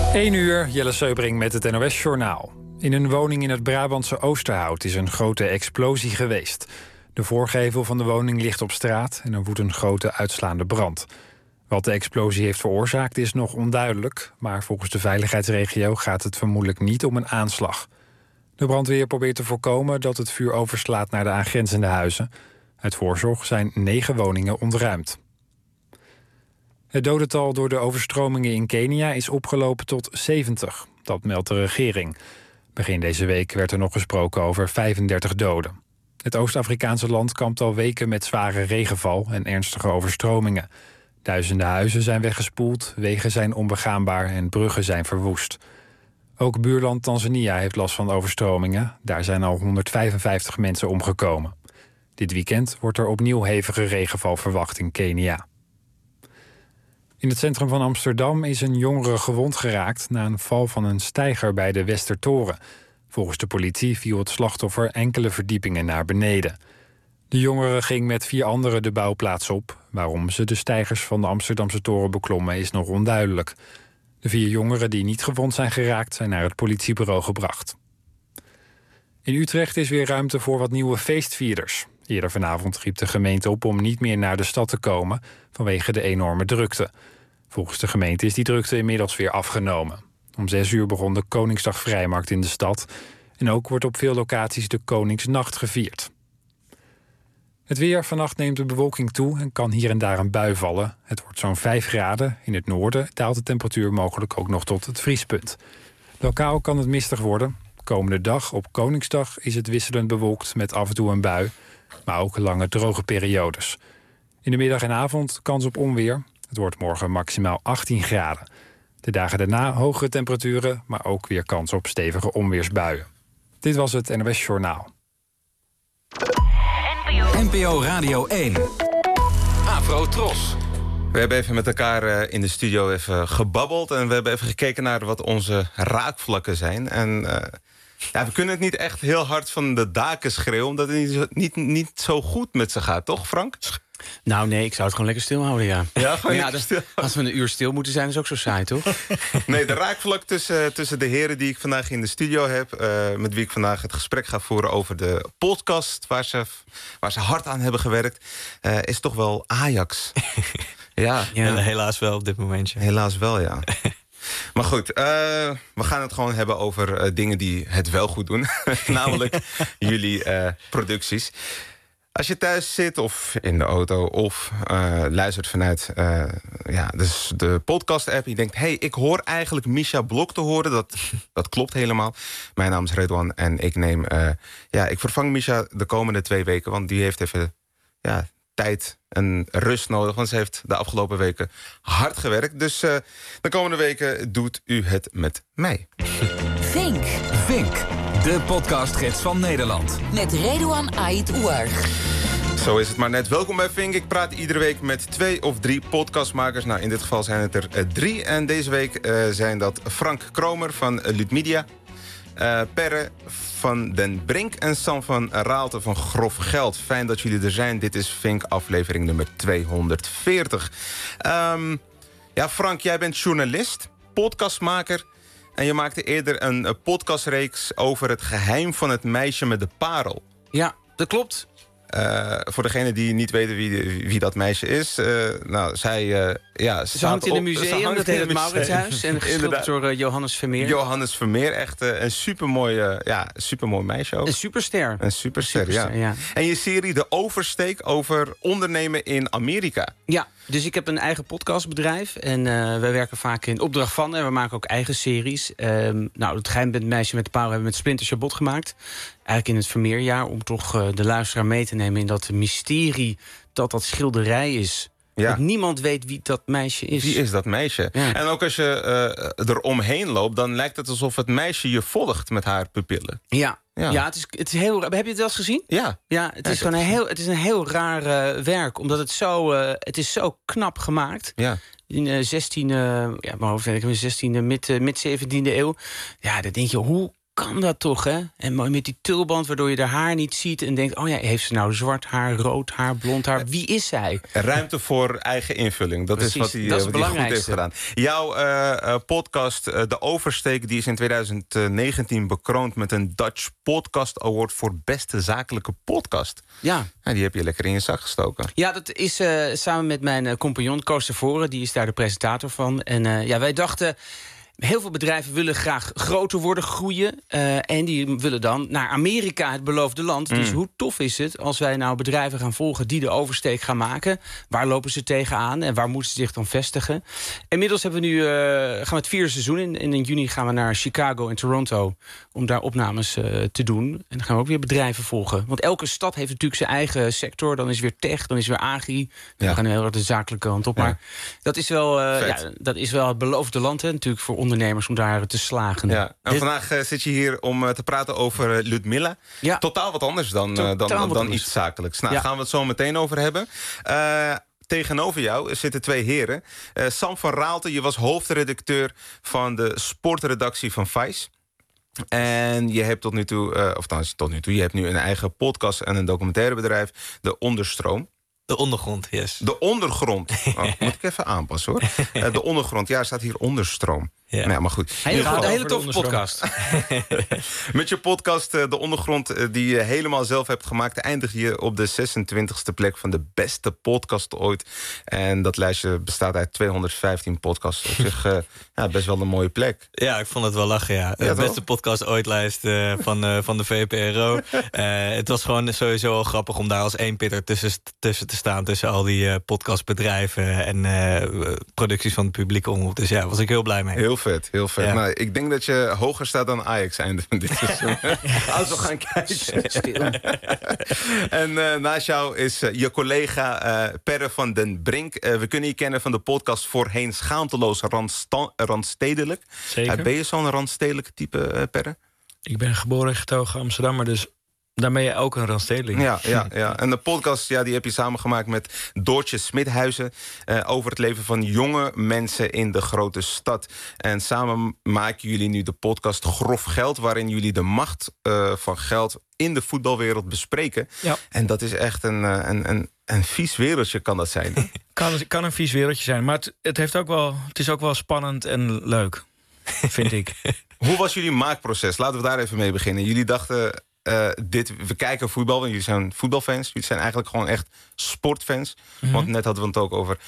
1 uur, Jelle Seubring met het NOS-journaal. In een woning in het Brabantse Oosterhout is een grote explosie geweest. De voorgevel van de woning ligt op straat en er woedt een grote uitslaande brand. Wat de explosie heeft veroorzaakt is nog onduidelijk, maar volgens de veiligheidsregio gaat het vermoedelijk niet om een aanslag. De brandweer probeert te voorkomen dat het vuur overslaat naar de aangrenzende huizen. Uit voorzorg zijn 9 woningen ontruimd. Het dodental door de overstromingen in Kenia is opgelopen tot 70. Dat meldt de regering. Begin deze week werd er nog gesproken over 35 doden. Het Oost-Afrikaanse land kampt al weken met zware regenval en ernstige overstromingen. Duizenden huizen zijn weggespoeld, wegen zijn onbegaanbaar en bruggen zijn verwoest. Ook buurland Tanzania heeft last van overstromingen. Daar zijn al 155 mensen omgekomen. Dit weekend wordt er opnieuw hevige regenval verwacht in Kenia. In het centrum van Amsterdam is een jongere gewond geraakt na een val van een steiger bij de Westertoren. Volgens de politie viel het slachtoffer enkele verdiepingen naar beneden. De jongere ging met 4 anderen de bouwplaats op. Waarom ze de steigers van de Amsterdamse toren beklommen is nog onduidelijk. De 4 jongeren die niet gewond zijn geraakt zijn naar het politiebureau gebracht. In Utrecht is weer ruimte voor wat nieuwe feestvierders. Eerder vanavond riep de gemeente op om niet meer naar de stad te komen vanwege de enorme drukte. Volgens de gemeente is die drukte inmiddels weer afgenomen. Om 6 uur begon de Koningsdag Vrijmarkt in de stad. En ook wordt op veel locaties de Koningsnacht gevierd. Het weer. Vannacht neemt de bewolking toe en kan hier en daar een bui vallen. Het wordt zo'n 5 graden. In het noorden daalt de temperatuur mogelijk ook nog tot het vriespunt. Lokaal kan het mistig worden. Komende dag op Koningsdag is het wisselend bewolkt met af en toe een bui. Maar ook lange droge periodes. In de middag en avond kans op onweer. Het wordt morgen maximaal 18 graden. De dagen daarna hogere temperaturen, maar ook weer kans op stevige onweersbuien. Dit was het NOS Journaal. NPO Radio 1. Afro Tros. We hebben even met elkaar in de studio even gebabbeld. En we hebben even gekeken naar wat onze raakvlakken zijn. En we kunnen het niet echt heel hard van de daken schreeuwen, omdat het niet zo goed met ze gaat, toch Frank? Nou nee, ik zou het gewoon lekker stilhouden, ja. Ja, gewoon als we een uur stil moeten zijn, is ook zo saai, toch? Nee, de raakvlak tussen de heren die ik vandaag in de studio heb, met wie ik vandaag het gesprek ga voeren over de podcast waar ze hard aan hebben gewerkt, is toch wel Ajax. Ja, helaas wel op dit momentje. Helaas wel, ja. Maar goed, we gaan het gewoon hebben over dingen die het wel goed doen. Namelijk jullie producties. Als je thuis zit of in de auto of luistert vanuit dus de podcast-app, je denkt, hey, ik hoor eigenlijk Misha Blok te horen. Dat klopt helemaal. Mijn naam is Redouan en ik ik vervang Misha de komende 2 weken, want die heeft even tijd en rust nodig, want ze heeft de afgelopen weken hard gewerkt. Dus de komende weken doet u het met mij. Vink, de podcastgids van Nederland. Met Redouan Ait Ouarch. Zo is het maar net. Welkom bij Vink. Ik praat iedere week met 2 of 3 podcastmakers. Nou, in dit geval zijn het er 3. En deze week zijn dat Frank Kromer van Ludmedia, Perre van Den Brink en Sam van Raalte van Grof Geld. Fijn dat jullie er zijn. Dit is Vink, aflevering nummer 240. Frank, jij bent journalist, podcastmaker. En je maakte eerder een podcastreeks over het geheim van het meisje met de parel. Ja, dat klopt. Voor degenen die niet weten wie dat meisje is. Ze hangt in een museum, dat heet het Mauritshuis. En geschilderd door Johannes Vermeer. Johannes Vermeer, echt een supermooi meisje ook. Een superster. Een superster, ja. En je serie De Oversteek over ondernemen in Amerika. Ja, dus ik heb een eigen podcastbedrijf. En wij werken vaak in opdracht van. En we maken ook eigen series. Het geheim met het meisje met de parel hebben we met Splinter Chabot gemaakt. Eigenlijk in het Vermeerjaar. Om toch de luisteraar mee te nemen in dat mysterie dat schilderij is. Ja. Dat niemand weet wie dat meisje is. Wie is dat meisje? Ja. En ook als je er omheen loopt, dan lijkt het alsof het meisje je volgt met haar pupillen. Ja, het is heel. Heb je het wel eens gezien? Ja. Ja, het is een heel raar werk, omdat het is zo knap gemaakt. Ja. In mid 17e eeuw. Ja, dan denk je, hoe kan dat toch, hè? En mooi met die tulband, waardoor je haar haar niet ziet... en denkt, oh ja, heeft ze nou zwart haar, rood haar, blond haar? Wie is zij? Ruimte voor eigen invulling. Dat Precies, is wat hij dat is het goed heeft belangrijkste. gedaan. Jouw podcast, De Oversteek, die is in 2019 bekroond... met een Dutch Podcast Award voor beste zakelijke podcast. Ja. Nou, die heb je lekker in je zak gestoken. Ja, dat is samen met mijn compagnon Koos Tervoren. Die is daar de presentator van. En wij dachten... Heel veel bedrijven willen graag groter worden, groeien. En die willen dan naar Amerika, het beloofde land. Dus hoe tof is het als wij nou bedrijven gaan volgen... die de oversteek gaan maken? Waar lopen ze tegenaan en waar moeten ze zich dan vestigen? Inmiddels hebben we nu, gaan we het 4e seizoen in. En in juni gaan we naar Chicago en Toronto... om daar opnames te doen. En dan gaan we ook weer bedrijven volgen. Want elke stad heeft natuurlijk zijn eigen sector. Dan is weer tech, dan is weer agri. We gaan heel erg de zakelijke kant op. Ja. Maar dat is wel, dat is wel het beloofde land, hè, natuurlijk voor ondernemers om daar te slagen. Ja. En vandaag zit je hier om te praten over Ludmilla. Ja. Totaal wat anders dan iets zakelijks. Nou, gaan we het zo meteen over hebben. Tegenover jou zitten 2 heren. Sam van Raalte, je was hoofdredacteur van de sportredactie van Vice. En je hebt tot nu toe, je hebt nu een eigen podcast en een documentairebedrijf, De Onderstroom. De ondergrond, yes. De ondergrond. Oh, moet ik even aanpassen, hoor. De ondergrond, ja, er staat hier onderstroom. Ja. Nou, maar goed. Een hele toffe podcast. Met je podcast De Ondergrond, die je helemaal zelf hebt gemaakt... eindig je op de 26e plek van de beste podcast ooit. En dat lijstje bestaat uit 215 podcasts. Op zich best wel een mooie plek. Ja, ik vond het wel lachen, ja. De beste podcast ooit lijst van de VPRO. Het was gewoon sowieso al grappig om daar als eenpitter tussen te staan... tussen al die podcastbedrijven en producties van de publieke omroep. Dus ja, was ik heel blij mee. Heel vet, heel vet. Ja. Nou, ik denk dat je hoger staat dan Ajax einde van dit seizoen. Als we gaan kijken. En naast jou is je collega Perre van den Brink. We kunnen je kennen van de podcast Voorheen Schaamteloos Randstedelijk. Zeker. Ben je zo'n randstedelijk type, Perre? Ik ben geboren en getogen Amsterdammer, dus daar ben je ook een randstedeling. Ja. En de podcast die heb je samengemaakt met Doortje Smithuizen... over het leven van jonge mensen in de grote stad. En samen maken jullie nu de podcast Grof Geld... waarin jullie de macht van geld in de voetbalwereld bespreken. Ja. En dat is echt een vies wereldje, kan dat zijn. Kan een vies wereldje zijn, maar het is ook wel spannend en leuk, vind ik. Hoe was jullie maakproces? Laten we daar even mee beginnen. Jullie dachten... we kijken voetbal, want jullie zijn voetbalfans. Jullie zijn eigenlijk gewoon echt sportfans. Want net hadden we het ook over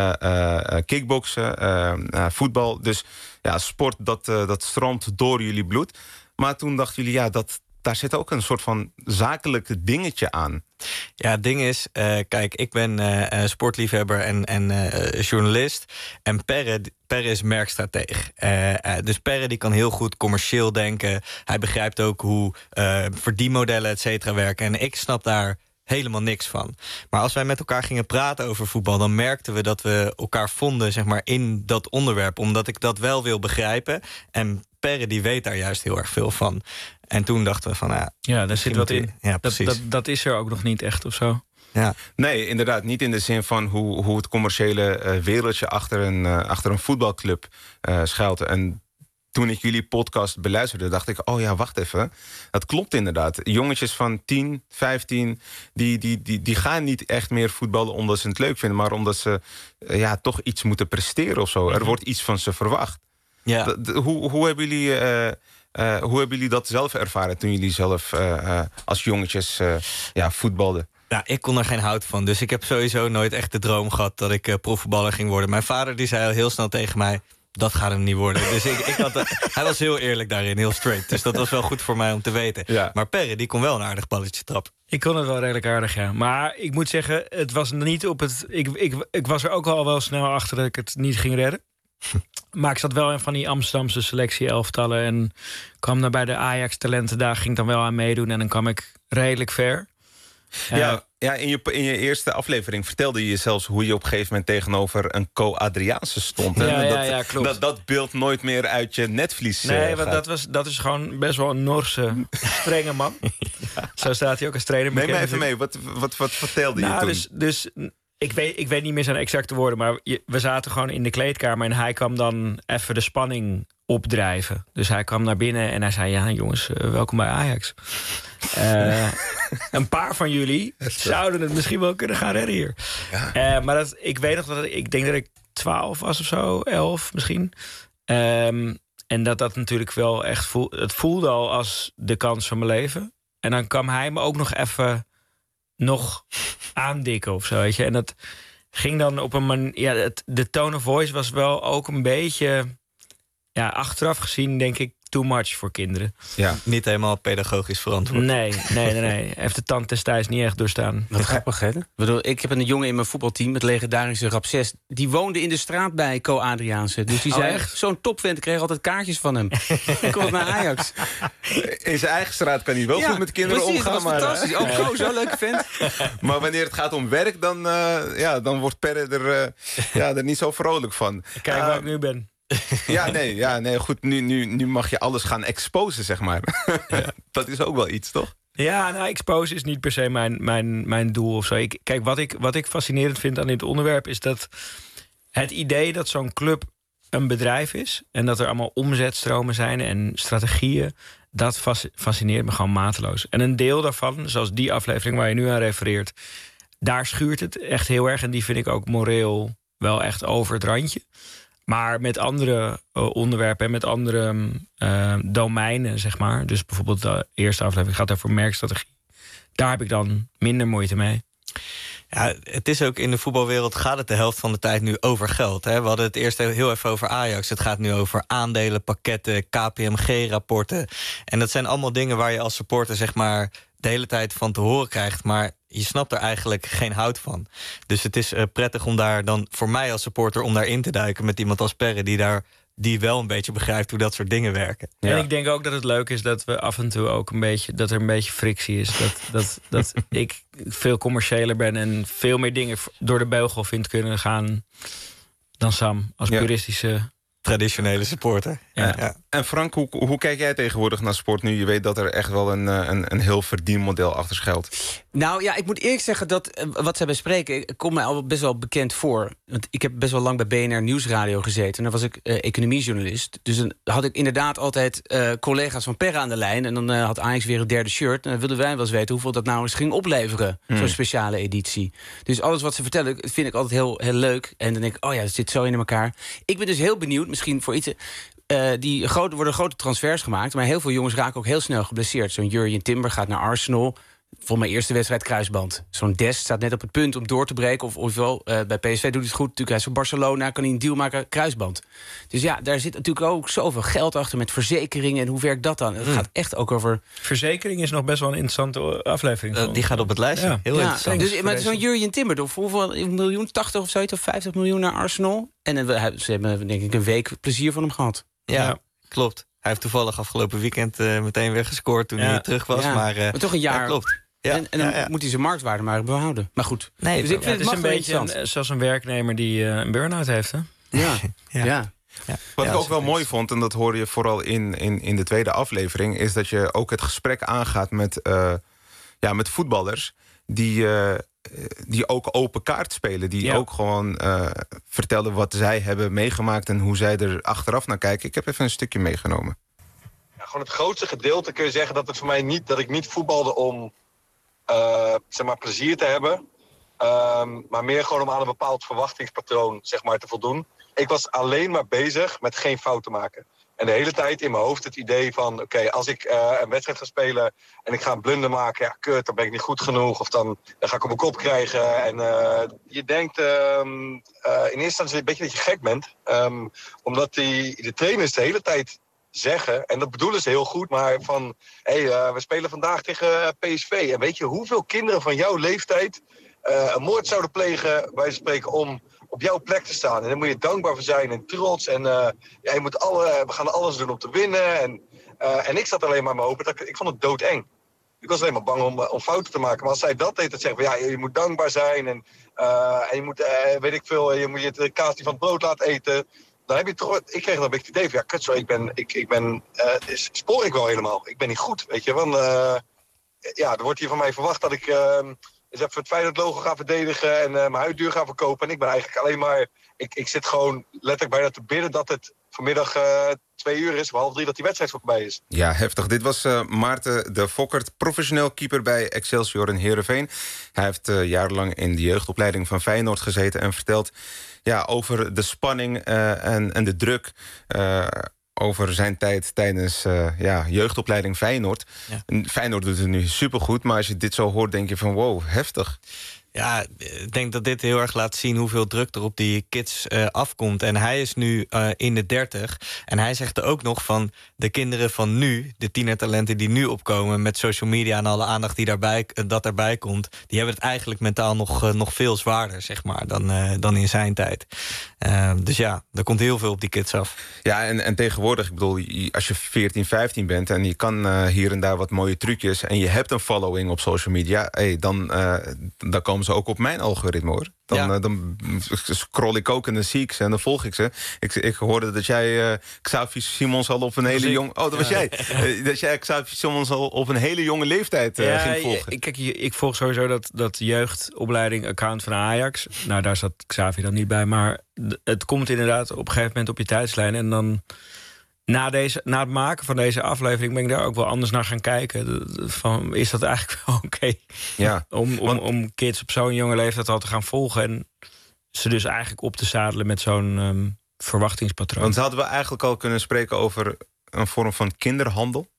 kickboksen, voetbal. Dus ja, sport, dat stroomt door jullie bloed. Maar toen dachten jullie, daar zit ook een soort van zakelijk dingetje aan. Ja, het ding is, kijk, ik ben sportliefhebber en journalist. En Perre is merkstrateeg. Dus Perre die kan heel goed commercieel denken. Hij begrijpt ook hoe verdienmodellen, et cetera, werken. En ik snap daar helemaal niks van. Maar als wij met elkaar gingen praten over voetbal... dan merkten we dat we elkaar vonden, zeg maar, in dat onderwerp. Omdat ik dat wel wil begrijpen. En Perre die weet daar juist heel erg veel van. En toen dachten we van... Ja, daar zit wat in. Ja, precies. Dat is er ook nog niet echt of zo. Ja. Nee, inderdaad. Niet in de zin van hoe het commerciële wereldje achter een voetbalclub schuilt. En toen ik jullie podcast beluisterde, dacht ik... oh ja, wacht even. Dat klopt inderdaad. Jongetjes van 10, 15... die gaan niet echt meer voetballen omdat ze het leuk vinden... maar omdat ze toch iets moeten presteren of zo. Er wordt iets van ze verwacht. Ja. Hoe hebben jullie dat zelf ervaren... toen jullie zelf als jongetjes voetbalden? Nou, ik kon er geen hout van. Dus ik heb sowieso nooit echt de droom gehad... dat ik profvoetballer ging worden. Mijn vader die zei al heel snel tegen mij... dat gaat hem niet worden. Dus hij was heel eerlijk daarin, heel straight. Dus dat was wel goed voor mij om te weten. Ja. Maar Perre, die kon wel een aardig balletje trappen. Ik kon het wel redelijk aardig, ja. Maar ik moet zeggen, het was niet op het... Ik was er ook al wel snel achter dat ik het niet ging redden. Maar ik zat wel in van die Amsterdamse selectie-elftallen... en kwam dan bij de Ajax-talentendag, ging dan wel aan meedoen... en dan kwam ik redelijk ver. Ja, in je eerste aflevering vertelde je zelfs... hoe je op een gegeven moment tegenover een Co-Adriaanse stond. Ja, klopt. Dat beeld nooit meer uit je netvlies Nee, want dat is gewoon best wel een Norse, strenge man. Ja. Zo staat hij ook als trainer. Neem me even mee, wat vertelde je toen? Dus Ik weet niet meer zijn exacte woorden, maar we zaten gewoon in de kleedkamer en hij kwam dan even de spanning opdrijven. Dus hij kwam naar binnen en hij zei: ja, jongens, welkom bij Ajax. Een paar van jullie zouden het misschien wel kunnen gaan redden hier. Ja. Maar ik weet nog ik denk dat ik 12 was of zo, 11 misschien. En dat natuurlijk wel echt het voelde al als de kans van mijn leven. En dan kwam hij me ook nog even aandikken of zo, weet je. En dat ging dan op een manier... Ja, de tone of voice was wel ook een beetje... Ja, achteraf gezien denk ik too much voor kinderen. Ja, niet helemaal pedagogisch verantwoord. Nee. Heeft de tand destijds niet echt doorstaan. Wat grappig, hè? Ik heb een jongen in mijn voetbalteam, het legendarische Rapses. Die woonde in de straat bij Co Adriaanse. Dus die zei, zo'n topvent, kreeg altijd kaartjes van hem. Ik kom naar Ajax. In zijn eigen straat kan hij wel goed met kinderen omgaan. Dat was fantastisch. Ook Co, zo'n leuke vent. Maar wanneer het gaat om werk, dan wordt Perre er niet zo vrolijk van. Kijk waar ik nu ben. Nee, goed. Nu mag je alles gaan exposen, zeg maar. Ja. Dat is ook wel iets, toch? Ja, nou, exposen is niet per se mijn doel of zo. Kijk, wat ik fascinerend vind aan dit onderwerp is dat het idee dat zo'n club een bedrijf is en dat er allemaal omzetstromen zijn en strategieën, dat fascineert me gewoon mateloos. En een deel daarvan, zoals die aflevering waar je nu aan refereert, daar schuurt het echt heel erg en die vind ik ook moreel wel echt over het randje. Maar met andere onderwerpen en met andere domeinen, zeg maar. Dus bijvoorbeeld de eerste aflevering gaat over merkstrategie. Daar heb ik dan minder moeite mee. Ja, het is ook in de voetbalwereld gaat het de helft van de tijd nu over geld. Hè? We hadden het eerst heel even over Ajax. Het gaat nu over aandelen, pakketten, KPMG-rapporten. En dat zijn allemaal dingen waar je als supporter zeg maar de hele tijd van te horen krijgt. Maar je snapt er eigenlijk geen hout van. Dus het is prettig om daar dan voor mij als supporter om daarin te duiken met iemand als Perre die wel een beetje begrijpt hoe dat soort dingen werken. Ja. En ik denk ook dat het leuk is dat we af en toe ook dat er een beetje frictie is. Dat ik veel commerciëler ben en veel meer dingen door de beugel vind kunnen gaan dan Sam als puristische traditionele supporter. Ja. En Frank, hoe kijk jij tegenwoordig naar sport nu je weet dat er echt wel een heel verdienmodel achter schuilt? Nou ja, ik moet eerlijk zeggen dat wat zij bespreken komt mij al best wel bekend voor. Want ik heb best wel lang bij BNR Nieuwsradio gezeten. En dan was ik economiejournalist. Dus dan had ik inderdaad altijd collega's van Perre aan de lijn. En dan had Ajax weer een derde shirt. En dan wilden wij wel eens weten hoeveel dat nou eens ging opleveren. Zo'n speciale editie. Dus alles wat ze vertellen vind ik altijd heel, heel leuk. En dan denk ik, oh ja, dat zit zo in elkaar. Ik ben dus heel benieuwd, misschien voor iets. Worden grote transfers gemaakt. Maar heel veel jongens raken ook heel snel geblesseerd. Zo'n Jurjen Timber gaat naar Arsenal. Voor mijn eerste wedstrijd kruisband. Zo'n Dest staat net op het punt om door te breken. Ofwel, bij PSV doet hij het goed. Natuurlijk, hij is voor Barcelona, kan hij een deal maken, kruisband. Dus ja, daar zit natuurlijk ook zoveel geld achter met verzekeringen. En hoe werkt dat dan? Het gaat echt ook over... Verzekering is nog best wel een interessante aflevering. Die gaat op het lijstje. Ja. Heel interessant. Dus, maar zo'n Jurjen Timber, of hoeveel miljoen, 80 of zoiets, of 50 miljoen naar Arsenal. En ze hebben denk ik een week plezier van hem gehad. Ja, klopt. Hij heeft toevallig afgelopen weekend meteen weer gescoord toen hij terug was. Ja. Maar toch een jaar. Klopt. Ja. En dan moet hij zijn marktwaarde maar behouden. Maar goed. Nee, dus ik vind het is een beetje zoals een werknemer die een burn-out heeft. Hè? Ja. Wat ik ook wel mooi vond, en dat hoor je vooral in de tweede aflevering, is dat je ook het gesprek aangaat met voetballers die ook open kaart spelen. Die ook gewoon vertellen wat zij hebben meegemaakt en hoe zij er achteraf naar kijken. Ik heb even een stukje meegenomen. Ja, gewoon het grootste gedeelte kun je zeggen dat het voor mij dat ik niet voetbalde om zeg maar plezier te hebben. Maar meer gewoon om aan een bepaald verwachtingspatroon zeg maar, te voldoen. Ik was alleen maar bezig met geen fouten maken. En de hele tijd in mijn hoofd het idee van... oké, als ik een wedstrijd ga spelen en ik ga een blunder maken... ja, kut, dan ben ik niet goed genoeg. Of dan ga ik op mijn kop krijgen. En je denkt in eerste instantie een beetje dat je gek bent. Omdat de trainers de hele tijd zeggen... en dat bedoelen ze heel goed, maar van... we spelen vandaag tegen PSV. En weet je hoeveel kinderen van jouw leeftijd... een moord zouden plegen, wij spreken, om op jouw plek te staan. En daar moet je dankbaar voor zijn en trots. En we gaan alles doen om te winnen. En ik zat alleen maar in mijn open. Ik vond het doodeng. Ik was alleen maar bang om fouten te maken. Maar als zij dat deed, dat zeggen van, je moet dankbaar zijn. En je moet, weet ik veel, je moet de kaas die van het brood laten eten. Dan heb je toch, ik kreeg dan een beetje het idee van, ja, kut zo, spoor ik wel helemaal. Ik ben niet goed, weet je. Want er wordt hier van mij verwacht dat ik eens even het Feyenoord-logo ga verdedigen en mijn huid duur ga verkopen. En ik ben eigenlijk alleen maar... Ik zit gewoon letterlijk bijna te bidden dat het vanmiddag 2 uur is, of 2:30 dat die wedstrijd voorbij is. Ja, heftig. Dit was Maarten de Fokkert, professioneel keeper bij Excelsior in Heerenveen. Hij heeft jarenlang in de jeugdopleiding van Feyenoord gezeten en vertelt over de spanning en de druk over zijn tijd tijdens jeugdopleiding Feyenoord. Ja. Feyenoord doet het nu supergoed, maar als je dit zo hoort, denk je van wow, heftig. Ja, ik denk dat dit heel erg laat zien hoeveel druk er op die kids afkomt. En hij is nu in de 30. En hij zegt er ook nog van de kinderen van nu, de tienertalenten die nu opkomen met social media en alle aandacht die daarbij komt, die hebben het eigenlijk mentaal nog veel zwaarder, zeg maar, dan in zijn tijd. Dus ja, er komt heel veel op die kids af. Ja, en tegenwoordig, ik bedoel, als je 14, 15 bent en je kan hier en daar wat mooie trucjes en je hebt een following op social media, dan komen ze ook op mijn algoritme, hoor. Dan scroll ik ook en dan zie ik ze en dan volg ik ze. Ik hoorde dat jij Xavi Simons al op een hele jonge... Oh, dat was jij. Dat jij Xavi Simons al op een hele jonge leeftijd ging volgen. Kijk, ik volg sowieso dat jeugdopleiding-account van Ajax. Nou, daar zat Xavi dan niet bij. Maar het komt inderdaad op een gegeven moment op je tijdslijn. En dan na het maken van deze aflevering ben ik daar ook wel anders naar gaan kijken. Van, is dat eigenlijk wel oké? Ja. Om kids op zo'n jonge leeftijd al te gaan volgen en ze dus eigenlijk op te zadelen met zo'n verwachtingspatroon. Want hadden we eigenlijk al kunnen spreken over een vorm van kinderhandel?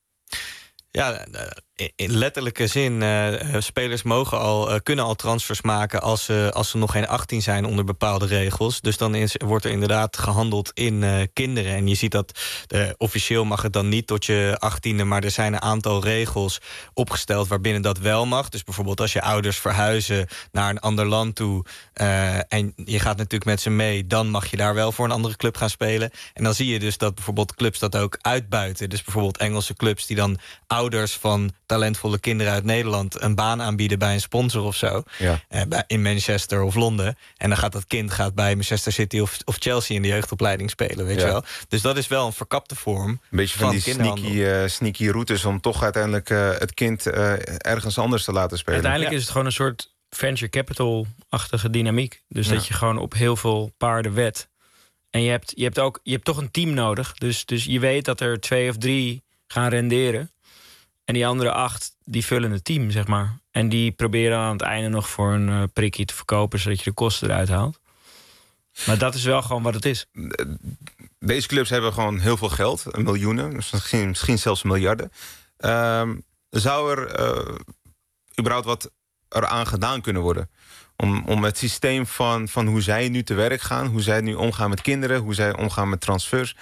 Ja, in letterlijke zin, spelers kunnen al transfers maken als ze nog geen 18 zijn onder bepaalde regels. Dus dan wordt er inderdaad gehandeld in kinderen. En je ziet dat officieel mag het dan niet tot je 18e, maar er zijn een aantal regels opgesteld waarbinnen dat wel mag. Dus bijvoorbeeld als je ouders verhuizen naar een ander land toe en je gaat natuurlijk met ze mee, dan mag je daar wel voor een andere club gaan spelen. En dan zie je dus dat bijvoorbeeld clubs dat ook uitbuiten. Dus bijvoorbeeld Engelse clubs die dan ouders van talentvolle kinderen uit Nederland een baan aanbieden bij een sponsor of zo. Ja. In Manchester of Londen. En dan gaat dat kind bij Manchester City of Chelsea in de jeugdopleiding spelen, weet je wel. Dus dat is wel een verkapte vorm. Een beetje van die sneaky routes om toch uiteindelijk het kind ergens anders te laten spelen. Uiteindelijk is het gewoon een soort venture capital-achtige dynamiek. Dus dat je gewoon op heel veel paarden wedt. En je hebt toch een team nodig. Dus je weet dat er 2 of 3 gaan renderen. En die andere 8, die vullen het team, zeg maar. En die proberen aan het einde nog voor een prikkie te verkopen, zodat je de kosten eruit haalt. Maar dat is wel gewoon wat het is. Deze clubs hebben gewoon heel veel geld, miljoenen, misschien zelfs miljarden. Zou er überhaupt wat eraan gedaan kunnen worden? Om het systeem van hoe zij nu te werk gaan, hoe zij nu omgaan met kinderen, hoe zij omgaan met transfers,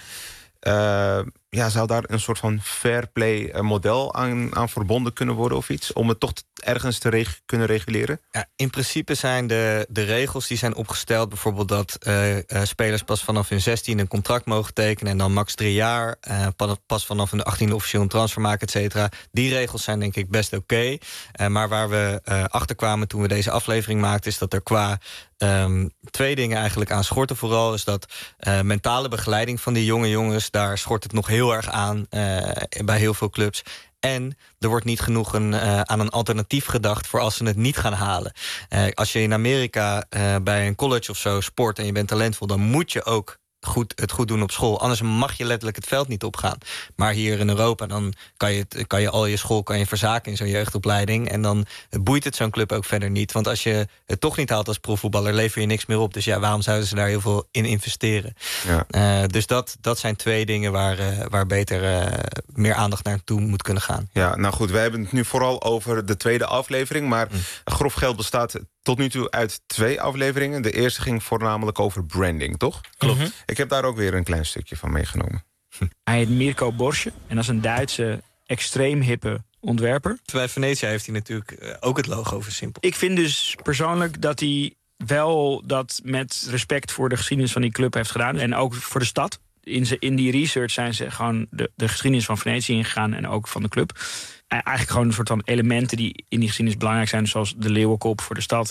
zou daar een soort van fair play model aan verbonden kunnen worden of iets? Om het toch ergens te kunnen reguleren? Ja, in principe zijn de regels die zijn opgesteld, bijvoorbeeld dat spelers pas vanaf hun 16 een contract mogen tekenen en dan max 3 jaar. Pas vanaf hun 18e officieel een transfer maken, et cetera. Die regels zijn denk ik best oké. Maar waar we achter kwamen toen we deze aflevering maakten, is dat er qua 2 dingen eigenlijk aan schorten. Vooral is dat mentale begeleiding van die jonge jongens, daar schort het nog heel erg aan bij heel veel clubs. En er wordt niet genoeg aan een alternatief gedacht voor als ze het niet gaan halen. Als je in Amerika bij een college of zo sport en je bent talentvol, dan moet je ook het goed doen op school. Anders mag je letterlijk het veld niet opgaan. Maar hier in Europa, dan kan je al je school verzaken in zo'n jeugdopleiding. En dan boeit het zo'n club ook verder niet. Want als je het toch niet haalt als profvoetballer, lever je niks meer op. Dus ja, waarom zouden ze daar heel veel in investeren? Ja. Dus dat zijn 2 dingen waar beter meer aandacht naartoe moet kunnen gaan. Ja, nou goed, wij hebben het nu vooral over de tweede aflevering. Maar Grof Geld bestaat tot nu toe uit 2 afleveringen. De eerste ging voornamelijk over branding, toch? Klopt. Ik heb daar ook weer een klein stukje van meegenomen. Hij heet Mirko Borsche en dat is een Duitse extreem hippe ontwerper. Bij Venetia heeft hij natuurlijk ook het logo versimpeld. Ik vind dus persoonlijk dat hij wel dat met respect voor de geschiedenis van die club heeft gedaan. En ook voor de stad. In die research zijn ze gewoon de geschiedenis van Venetië ingegaan en ook van de club. Eigenlijk gewoon een soort van elementen die in die geschiedenis belangrijk zijn, zoals de leeuwenkop voor de stad.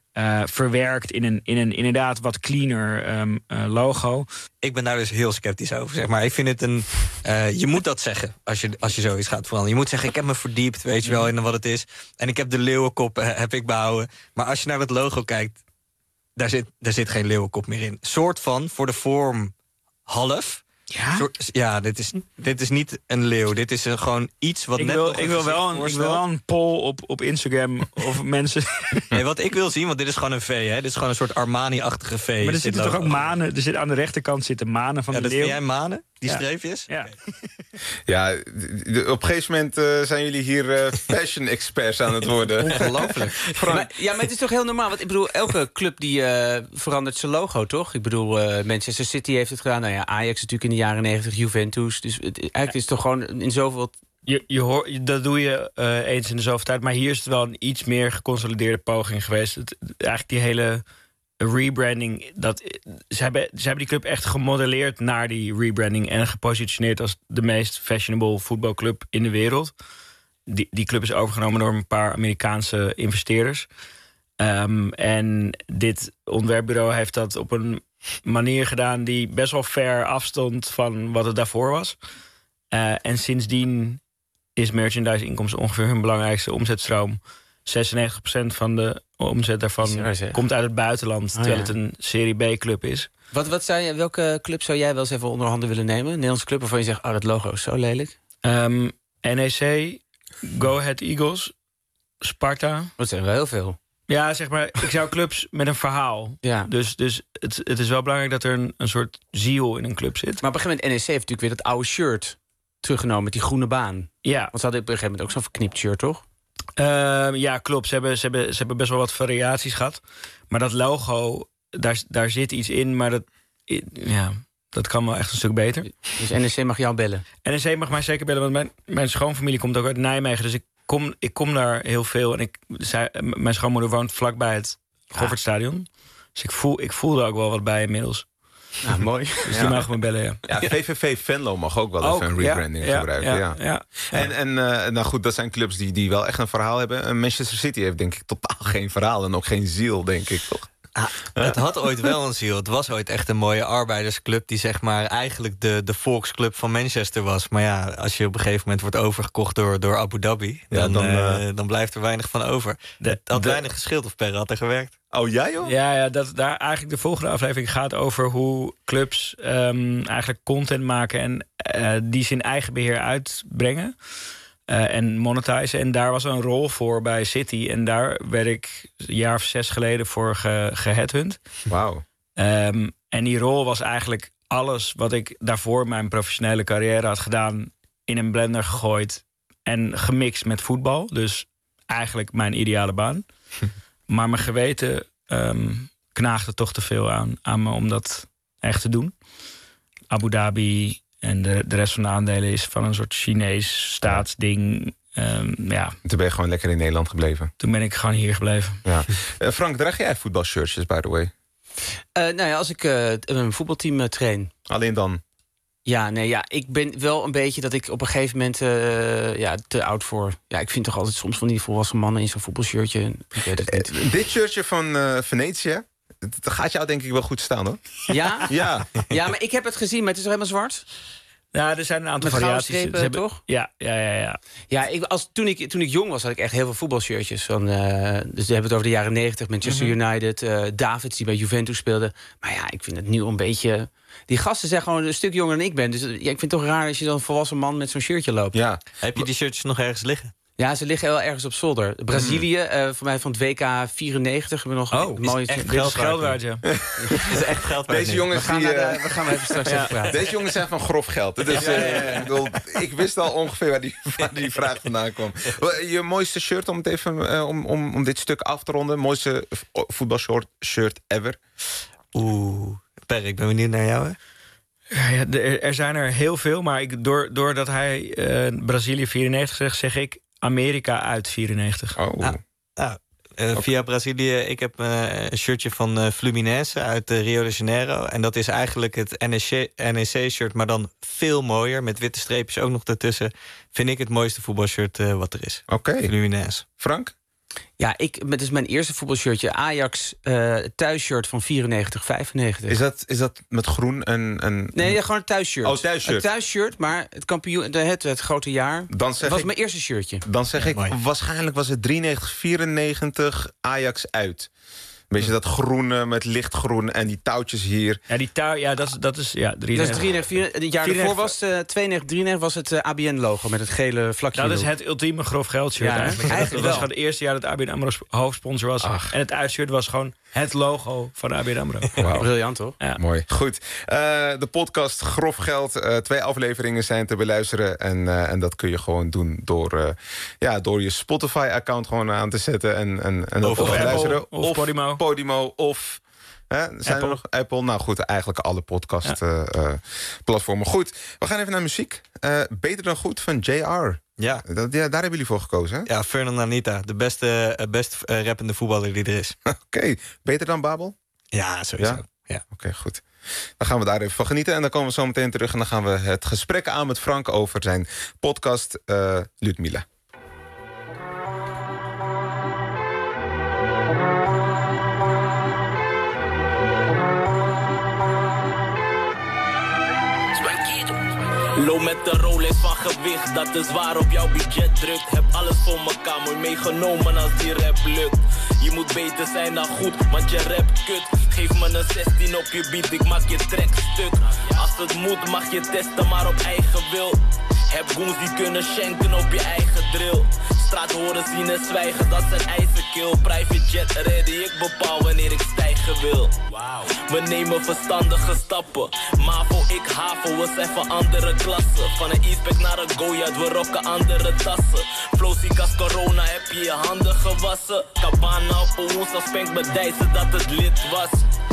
verwerkt in een inderdaad wat cleaner logo. Ik ben daar dus heel sceptisch over, zeg maar. Ik vind het je moet dat zeggen als je zoiets gaat veranderen. Je moet zeggen, ik heb me verdiept, weet je wel, in wat het is. En ik heb de leeuwenkop heb ik behouden. Maar als je naar het logo kijkt, daar zit geen leeuwenkop meer in. Soort van, voor de vorm, half. Ja? Dit is niet een leeuw. Dit is gewoon iets wat ik wil wel een poll op Instagram of mensen... Nee, wat ik wil zien, want dit is gewoon een V, hè? Dit is gewoon een soort Armani-achtige V. Maar er zitten toch ook manen? Er zit aan de rechterkant zitten manen van de leeuw. Vind jij manen? Die streepjes? Ja, op een gegeven moment zijn jullie hier fashion-experts aan het worden. Ongelooflijk. Maar het is toch heel normaal? Want ik bedoel, elke club die verandert zijn logo, toch? Ik bedoel, Manchester City heeft het gedaan. Nou ja, Ajax natuurlijk in de jaren 90, Juventus. Dus eigenlijk is het toch gewoon in zoveel... Je hoort, dat doe je eens in de zoveel tijd. Maar hier is het wel een iets meer geconsolideerde poging geweest. Eigenlijk die hele... rebranding, ze hebben die club echt gemodelleerd naar die rebranding en gepositioneerd als de meest fashionable voetbalclub in de wereld. Die club is overgenomen door een paar Amerikaanse investeerders. En dit ontwerpbureau heeft dat op een manier gedaan die best wel ver afstond van wat het daarvoor was. En sindsdien is merchandise-inkomsten ongeveer hun belangrijkste omzetstroom. 96% van de omzet daarvan komt uit het buitenland, terwijl het een Serie B-club is. Welke club zou jij wel eens even onder handen willen nemen? Een Nederlandse club waarvan je zegt, dat logo is zo lelijk. NEC, Go Ahead Eagles, Sparta. Dat zijn wel heel veel. Ja, zeg maar, ik zou clubs met een verhaal. Ja. Dus het is wel belangrijk dat er een soort ziel in een club zit. Maar op een gegeven moment, NEC heeft natuurlijk weer dat oude shirt teruggenomen met die groene baan. Ja. Want ze hadden op een gegeven moment ook zo'n verknipt shirt, toch? Ja, klopt. Ze hebben best wel wat variaties gehad. Maar dat logo, daar zit iets in, maar dat kan wel echt een stuk beter. Dus NEC mag jou bellen? NEC mag mij zeker bellen, want mijn schoonfamilie komt ook uit Nijmegen. Dus ik kom daar heel veel. En mijn schoonmoeder woont vlakbij het Goffertstadion. Dus ik voelde ook wel wat bij inmiddels. Nou, mooi. Dus die mag me bellen, ja. VVV Venlo mag ook wel even een rebranding gebruiken. Ja. En nou goed, dat zijn clubs die wel echt een verhaal hebben. Manchester City heeft denk ik totaal geen verhaal en ook geen ziel, denk ik, toch? Het had ooit wel een ziel. Het was ooit echt een mooie arbeidersclub die zeg maar eigenlijk de volksclub van Manchester was. Maar ja, als je op een gegeven moment wordt overgekocht door Abu Dhabi, dan blijft er weinig van over. Het had weinig gescheeld of Perre had er gewerkt. Oh, jij joh? Ja, daar eigenlijk de volgende aflevering gaat over hoe clubs eigenlijk content maken en die ze in eigen beheer uitbrengen. En monetizen. En daar was een rol voor bij City. En daar werd ik een jaar of 6 geleden voor geheadhunt. Wauw. En die rol was eigenlijk alles wat ik daarvoor mijn professionele carrière had gedaan, in een blender gegooid en gemixt met voetbal. Dus eigenlijk mijn ideale baan. Maar mijn geweten knaagde toch te veel aan me om dat echt te doen. Abu Dhabi en de rest van de aandelen is van een soort Chinees staatsding. Ja. Toen ben je gewoon lekker in Nederland gebleven? Toen ben ik gewoon hier gebleven. Ja. Frank, draag jij voetbalshirtjes, by the way? Nou ja, als ik een voetbalteam train. Alleen dan? Ja, ik ben wel een beetje dat ik op een gegeven moment te oud voor. Ja, ik vind toch altijd soms van die volwassen mannen in zo'n voetbalshirtje. Ik weet het niet. Dit shirtje van Venetië, dat gaat jou denk ik wel goed staan, hoor. Ja? Ja. Ja, maar ik heb het gezien, maar het is toch helemaal zwart? Ja, er zijn een aantal variaties. Toch? Ja. Ja, toen ik jong was, had ik echt heel veel voetbalshirtjes. Dus we hebben het over de jaren 90, Manchester United, Davids die bij Juventus speelde. Maar ja, ik vind het nu een beetje. Die gasten zijn gewoon een stuk jonger dan ik ben. Dus ja, ik vind het toch raar als je dan een volwassen man met zo'n shirtje loopt. Ja. Heb je die shirtjes nog ergens liggen? Ja, ze liggen wel ergens op zolder. Brazilië, voor mij van het WK 94 hebben we nog een mooie geld waard, ja. Dat is echt geld waard. Deze jongens we gaan even straks even praten. Deze jongens zijn van grof geld. Dus, ik wist al ongeveer waar die vraag vandaan kwam. Je mooiste shirt, om het even om dit stuk af te ronden. Mooiste voetbalshirt ever? Per, ik ben benieuwd naar jou, hè? Ja, er zijn er heel veel, maar doordat hij Brazilië 94 zegt, zeg ik Amerika uit 94. Oh. Via Brazilië, ik heb een shirtje van Fluminense uit Rio de Janeiro. En dat is eigenlijk het NEC-shirt, maar dan veel mooier. Met witte streepjes ook nog ertussen. Vind ik het mooiste voetbalshirt wat er is. Oké. Fluminense. Frank? Ja, het is mijn eerste voetbalshirtje. Ajax thuisshirt van 94, 95. Is dat met groen en... Nee, gewoon een thuisshirt. Oh, thuisshirt. Een thuisshirt, maar het kampioen, het grote jaar. Het was mijn eerste shirtje. Dan zeg ik, mooi. waarschijnlijk was het 93, 94 Ajax uit. Weet je, dat groene met lichtgroen en die touwtjes hier. Ja, die touw, dat is 93. Dat is 93. Het jaar daarvoor was 92, 93 was het ABN-logo met het gele vlakje. Dat is het ultieme grof geldshirt eigenlijk. Dat was gewoon het eerste jaar dat ABN AMRO hoofdsponsor was. Ach. En het uitshirt was gewoon het logo van ABN AMRO. Wow. Briljant, toch? Ja. Mooi. Goed. De podcast Grof Geld. 2 afleveringen zijn te beluisteren. En dat kun je gewoon doen door je Spotify-account gewoon aan te zetten. En dat te luisteren. Of Podimo. Podimo of... zijn Apple. er nog Apple? Nou goed, eigenlijk alle podcast-platformen. Goed, we gaan even naar muziek. Beter dan goed van JR. Ja. Daar hebben jullie voor gekozen, hè? Ja, Fernand Anita, de best rappende voetballer die er is. Oké, beter dan Babel? Ja, sowieso. Ja? Ja. Oké, goed. Dan gaan we daar even van genieten. En dan komen we zo meteen terug. En dan gaan we het gesprek aan met Frank over zijn podcast Ludmilla. Low met de Rolex van gewicht, dat is waar op jouw budget drukt. Heb alles voor elkaar, mooi meegenomen als die rap lukt. Je moet beter zijn dan goed, want je rap kut. Geef me een 16 op je beat, ik maak je track stuk. Als het moet mag je testen, maar op eigen wil. Heb goons die kunnen schenken op je eigen drill. Straat horen zien en zwijgen, dat zijn ijzerkil. Private jet ready, ik bepaal wanneer ik stijgen wil. We nemen verstandige stappen. MAVO, ik HAVO, we zijn van andere klassen. Van een e-spec naar een Goyard, we rocken andere tassen. Flow als corona, heb je je handen gewassen. Cabana op een woensdag, spank met Dijssen dat het lid was.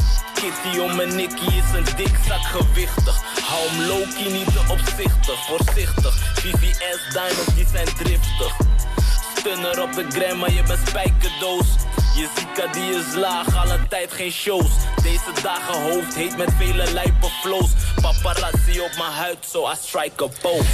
Kitty om mijn Nicky is een dikzak gewichtig. Hou hem low-key, niet te opzichtig, voorzichtig. VVS diamonds, die zijn driftig. Stunner op de gram, maar je bent spijkerdoos. Je Zika die is laag, al een tijd geen shows. Deze dagen hoofd heet met vele lijpe flows. Paparazzi op mijn huid, zo I strike a pose.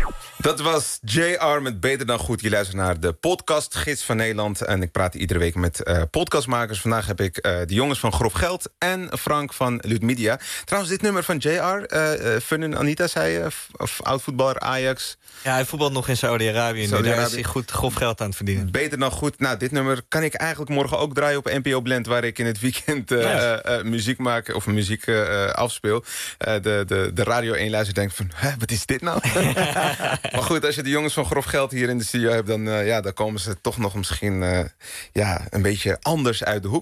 Dat was JR met Beter dan Goed. Je luistert naar de podcast Gids van Nederland. En ik praat iedere week met podcastmakers. Vandaag heb ik de jongens van Grof Geld en Frank van Ludmedia. Trouwens, dit nummer van JR, Fernand Anita zei je, of oud-voetballer Ajax. Ja, hij voetbalt nog in Saudi-Arabië. Daar is hij goed grof geld aan het verdienen. Beter dan Goed. Nou, dit nummer kan ik eigenlijk morgen ook draaien op NPO Blend, waar ik in het weekend muziek maak of muziek afspeel. De Radio 1 luister denkt van, wat is dit nou? Maar goed, als je de jongens van Grof Geld hier in de studio hebt, dan komen ze toch nog misschien een beetje anders uit de hoek.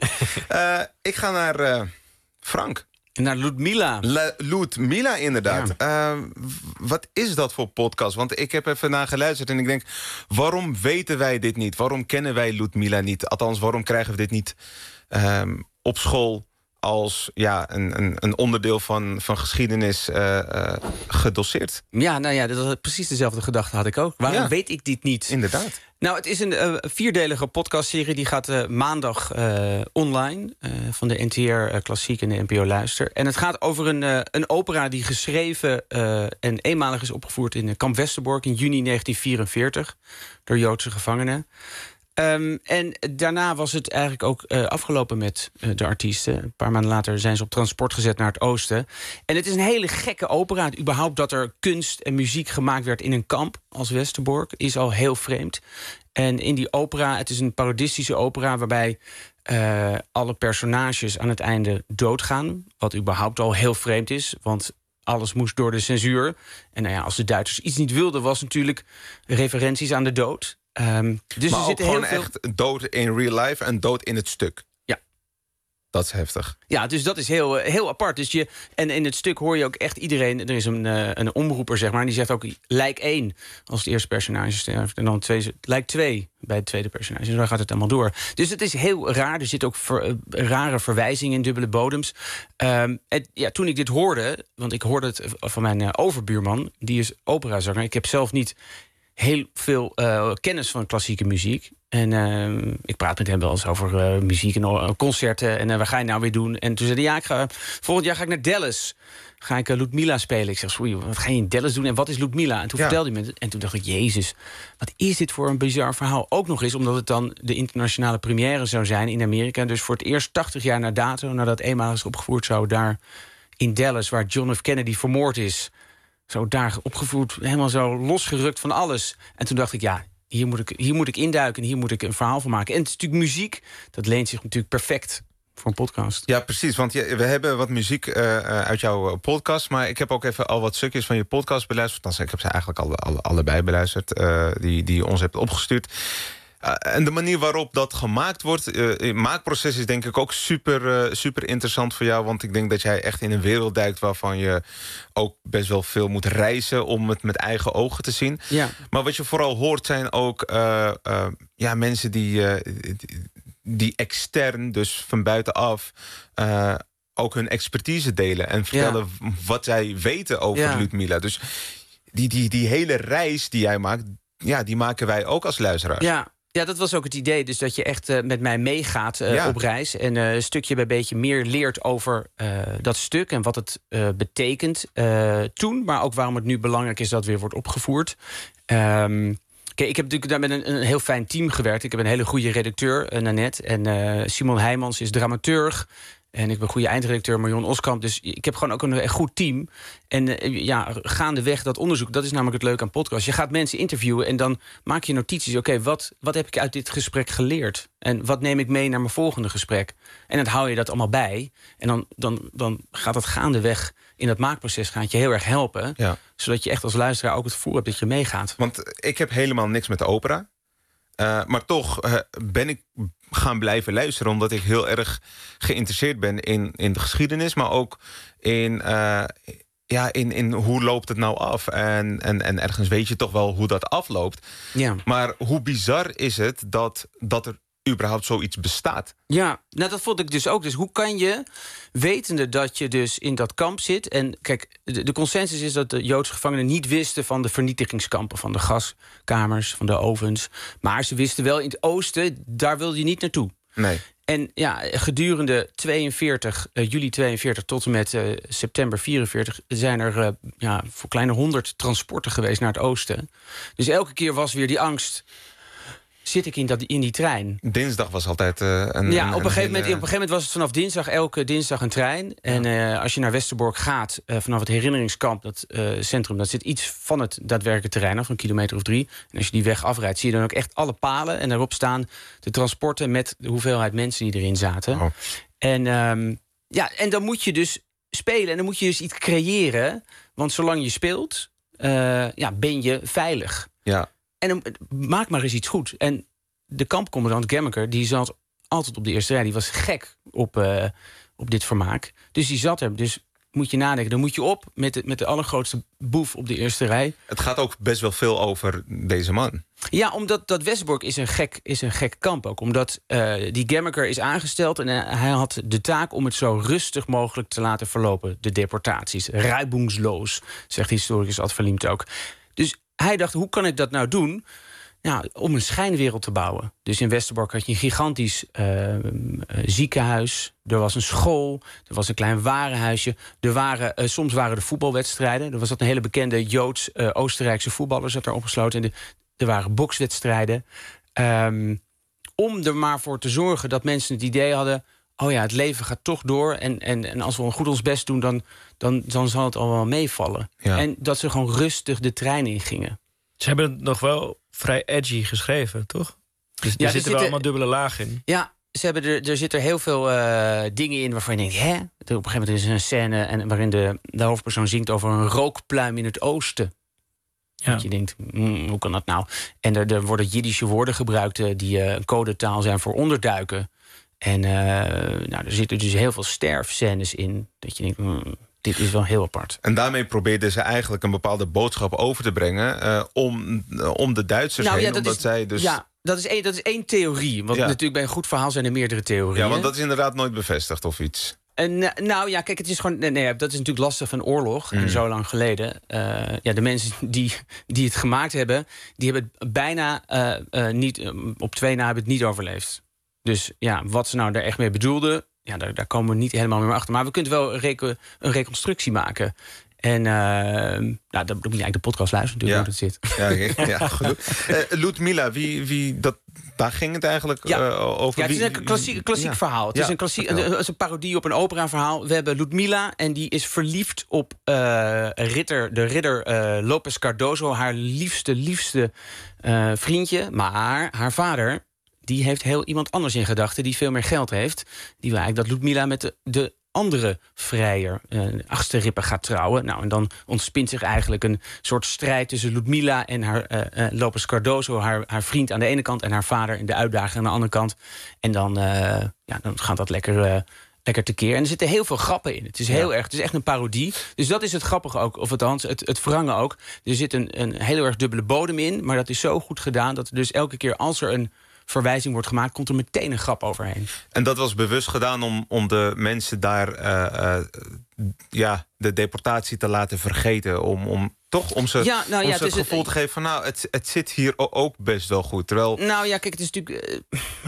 Ik ga naar Frank. Naar Ludmilla. Ludmilla, inderdaad. Ja. Wat is dat voor podcast? Want ik heb even naar geluisterd en ik denk, waarom weten wij dit niet? Waarom kennen wij Ludmilla niet? Althans, waarom krijgen we dit niet op school als een onderdeel van geschiedenis gedoseerd? Ja, nou ja, precies dezelfde gedachte had ik ook. Waarom weet ik dit niet? Inderdaad. Nou, het is een 4-delige podcastserie. Die gaat maandag online van de NTR Klassiek en de NPO Luister. En het gaat over een opera die geschreven en eenmalig is opgevoerd in Kamp Westerbork in juni 1944 door Joodse gevangenen. En daarna was het eigenlijk ook afgelopen met de artiesten. Een paar maanden later zijn ze op transport gezet naar het oosten. En het is een hele gekke opera. Überhaupt dat er kunst en muziek gemaakt werd in een kamp als Westerbork is al heel vreemd. En in die opera, het is een parodistische opera waarbij alle personages aan het einde doodgaan. Wat überhaupt al heel vreemd is, want alles moest door de censuur. En nou ja, als de Duitsers iets niet wilden, was natuurlijk referenties aan de dood. Dus maar er ook zitten gewoon heel veel echt dood in real life en dood in het stuk. Ja. Dat is heftig. Ja, dus dat is heel apart. Dus en in het stuk hoor je ook echt iedereen. Er is een omroeper, zeg maar. En die zegt ook lijk 1 als het eerste personage sterft. En dan lijk 2 bij het tweede personage. Dus dan gaat het allemaal door. Dus het is heel raar. Er zitten ook rare verwijzingen in, dubbele bodems. Toen ik dit hoorde, want ik hoorde het van mijn overbuurman. Die is operazanger. Ik heb zelf niet heel veel kennis van klassieke muziek. En ik praat met hem wel eens over muziek en concerten. En wat ga je nou weer doen? En toen zei hij, volgend jaar ga ik naar Dallas. Ga ik Ludmilla spelen. Ik zeg, wat ga je in Dallas doen? En wat is Ludmilla? En toen vertelde hij me. En toen dacht ik, jezus, wat is dit voor een bizar verhaal? Ook nog eens omdat het dan de internationale première zou zijn in Amerika. Dus voor het eerst 80 jaar na dato, nadat eenmaal is opgevoerd, zou daar in Dallas, waar John F. Kennedy vermoord is, zo daar opgevoerd, helemaal zo losgerukt van alles. En toen dacht ik, ja, hier moet ik induiken en hier moet ik een verhaal van maken. En het is natuurlijk muziek, dat leent zich natuurlijk perfect voor een podcast. Ja, precies, want we hebben wat muziek uit jouw podcast, maar ik heb ook even al wat stukjes van je podcast beluisterd. Althans, ik heb ze eigenlijk allebei beluisterd, die je ons hebt opgestuurd. En de manier waarop dat gemaakt wordt, het maakproces is denk ik ook super interessant voor jou. Want ik denk dat jij echt in een wereld duikt waarvan je ook best wel veel moet reizen om het met eigen ogen te zien. Ja. Maar wat je vooral hoort zijn ook mensen die extern, dus van buitenaf, ook hun expertise delen en vertellen wat zij weten over Ludmilla. Dus die hele reis die jij maakt, die maken wij ook als luisteraar. Ja, dat was ook het idee. Dus dat je echt met mij meegaat op reis. En stukje bij beetje meer leert over dat stuk. En wat het betekent toen. Maar ook waarom het nu belangrijk is dat het weer wordt opgevoerd. Kijk, ik heb natuurlijk daar met een heel fijn team gewerkt. Ik heb een hele goede redacteur, Nanette. En Simon Heijmans is dramaturg. En ik ben goede eindredacteur, Marion Oskamp. Dus ik heb gewoon ook een goed team. En gaandeweg dat onderzoek, dat is namelijk het leuke aan podcast. Je gaat mensen interviewen en dan maak je notities. Oké, wat heb ik uit dit gesprek geleerd? En wat neem ik mee naar mijn volgende gesprek? En dan hou je dat allemaal bij. En dan gaat dat gaandeweg in dat maakproces gaat je heel erg helpen. Ja. Zodat je echt als luisteraar ook het gevoel hebt dat je meegaat. Want ik heb helemaal niks met de opera. Maar toch ben ik gaan blijven luisteren, omdat ik heel erg geïnteresseerd ben in de geschiedenis, maar ook in hoe loopt het nou af. En ergens weet je toch wel hoe dat afloopt. Ja. Maar hoe bizar is het dat er überhaupt zoiets bestaat? Ja, nou dat vond ik dus ook. Dus hoe kan je, wetende dat je dus in dat kamp zit, en kijk, de consensus is dat de Joodse gevangenen niet wisten van de vernietigingskampen, van de gaskamers, van de ovens. Maar ze wisten wel, in het oosten, daar wilde je niet naartoe. Nee. En gedurende juli 42 tot en met september 44 zijn er voor kleine 100 transporten geweest naar het oosten. Dus elke keer was weer die angst. Zit ik in die trein? Dinsdag was altijd op een gegeven moment was het vanaf dinsdag, elke dinsdag een trein. En als je naar Westerbork gaat, vanaf het herinneringskamp, dat centrum, dat zit iets van het daadwerkelijke terrein af, een kilometer of 3. En als je die weg afrijdt, zie je dan ook echt alle palen. En daarop staan de transporten met de hoeveelheid mensen die erin zaten. Oh. En dan moet je dus spelen en dan moet je dus iets creëren. Want zolang je speelt, ben je veilig. Ja. En dan maak maar eens iets goed. En de kampcommandant Gemmeker, die zat altijd op de eerste rij. Die was gek op dit vermaak. Dus die zat er. Dus moet je nadenken. Dan moet je op met de allergrootste boef op de eerste rij. Het gaat ook best wel veel over deze man. Ja, omdat dat Westerbork is een gek kamp ook. Omdat die Gemmeker is aangesteld en hij had de taak om het zo rustig mogelijk te laten verlopen. De deportaties. Reibungsloos, zegt historicus Ad Verliemt ook. Dus hij dacht, hoe kan ik dat nou doen? Om een schijnwereld te bouwen. Dus in Westerbork had je een gigantisch ziekenhuis. Er was een school. Er was een klein warenhuisje. Soms waren er voetbalwedstrijden. Er was dat een hele bekende Joods-Oostenrijkse voetballer zat daar opgesloten. En er waren bokswedstrijden. Om er maar voor te zorgen dat mensen het idee hadden, het leven gaat toch door. En als we goed ons best doen, dan zal het al wel meevallen. Ja. En dat ze gewoon rustig de trein in gingen. Ze hebben het nog wel vrij edgy geschreven, toch? Dus er zitten wel allemaal dubbele lagen in. Ja, er zitten heel veel dingen in waarvan je denkt, hè? Op een gegeven moment is er een scène waarin de hoofdpersoon zingt over een rookpluim in het oosten. Ja. Dat je denkt, hoe kan dat nou? En er worden Jiddische woorden gebruikt die een codetaal zijn voor onderduiken. En er zitten dus heel veel sterfscènes in. Dat je denkt, dit is wel heel apart. En daarmee probeerden ze eigenlijk een bepaalde boodschap over te brengen om de Duitsers heen. Omdat zij dus... Ja, dat is één theorie. Want natuurlijk bij een goed verhaal zijn er meerdere theorieën. Ja, want dat is inderdaad nooit bevestigd of iets. Nou ja, kijk, het is gewoon. Nee, dat is natuurlijk lastig van oorlog. En zo lang geleden. De mensen die het gemaakt hebben, die hebben het bijna niet. Op 2 na hebben het niet overleefd. Dus ja, wat ze nou daar echt mee bedoelden, ja, daar komen we niet helemaal meer achter. Maar we kunnen wel een reconstructie maken. En dan moet je eigenlijk de podcast luisteren, natuurlijk, hoe het zit. Ja, goed. Ludmilla, daar ging het eigenlijk over. Ja, het is een klassiek verhaal. Het is een parodie op een operaverhaal. We hebben Ludmilla en die is verliefd op de ridder Lopez Cardoso, haar liefste vriendje. Maar haar vader, die heeft heel iemand anders in gedachten, die veel meer geld heeft. Die wil eigenlijk dat Ludmilla met de andere vrijer, Achterrippen, gaat trouwen. Nou, en dan ontspint zich eigenlijk een soort strijd tussen Ludmilla en haar Lopez Cardoso, haar vriend aan de ene kant, en haar vader en de uitdager aan de andere kant. En dan gaat dat lekker tekeer. En er zitten heel veel grappen in. Het is het is echt een parodie. Dus dat is het grappige ook, of althans het wrange ook. Er zit een heel erg dubbele bodem in, maar dat is zo goed gedaan dat er dus elke keer als er een verwijzing wordt gemaakt, komt er meteen een grap overheen. En dat was bewust gedaan om de mensen daar de deportatie te laten vergeten. Om ze het gevoel te geven van het zit hier ook best wel goed. Terwijl... Nou ja, kijk, het is natuurlijk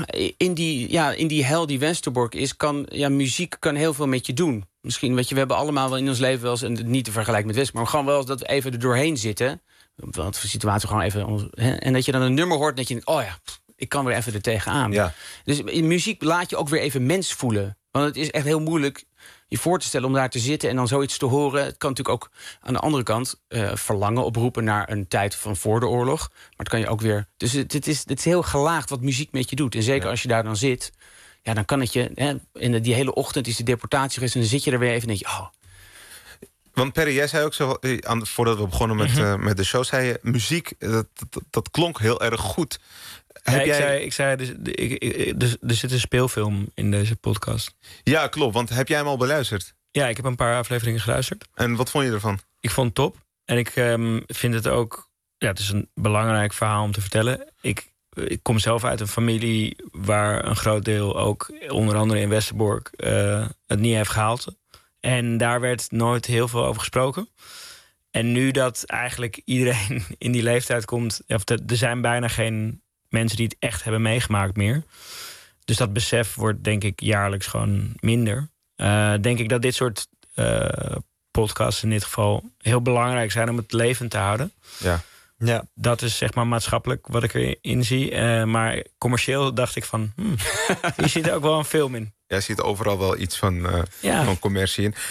in die hel die Westerbork is, muziek kan heel veel met je doen. Misschien, we hebben allemaal wel in ons leven wel eens, en niet te vergelijken met West, maar gewoon wel eens dat we even er doorheen zitten. Want de situatie gewoon even. En dat je dan een nummer hoort en dat je denkt, oh ja, ik kan weer even er tegenaan. Ja. Dus in muziek laat je ook weer even mens voelen. Want het is echt heel moeilijk je voor te stellen om daar te zitten en dan zoiets te horen. Het kan natuurlijk ook aan de andere kant verlangen oproepen naar een tijd van voor de oorlog. Maar het kan je ook weer. Dus het is heel gelaagd wat muziek met je doet. En zeker als je daar dan zit, ja, dan kan het je. En die hele ochtend is de deportatie geweest en dan zit je er weer even en denk je, oh. Want Perry, jij zei ook zo, voordat we begonnen met de show, zei je, muziek, dat klonk heel erg goed. Ik zei er zit een speelfilm in deze podcast. Ja, klopt, want heb jij hem al beluisterd? Ja, ik heb een paar afleveringen geluisterd. En wat vond je ervan? Ik vond het top. En ik vind het ook, het is een belangrijk verhaal om te vertellen. Ik kom zelf uit een familie waar een groot deel ook, onder andere in Westerbork, het niet heeft gehaald. En daar werd nooit heel veel over gesproken. En nu dat eigenlijk iedereen in die leeftijd komt, er zijn bijna geen mensen die het echt hebben meegemaakt meer. Dus dat besef wordt, denk ik, jaarlijks gewoon minder. Denk ik dat dit soort podcasts in dit geval heel belangrijk zijn om het levend te houden. Ja. Dat is zeg maar maatschappelijk wat ik erin zie. Maar commercieel dacht ik van, hier zit ook wel een film in. Jij ziet overal wel iets van commercie in.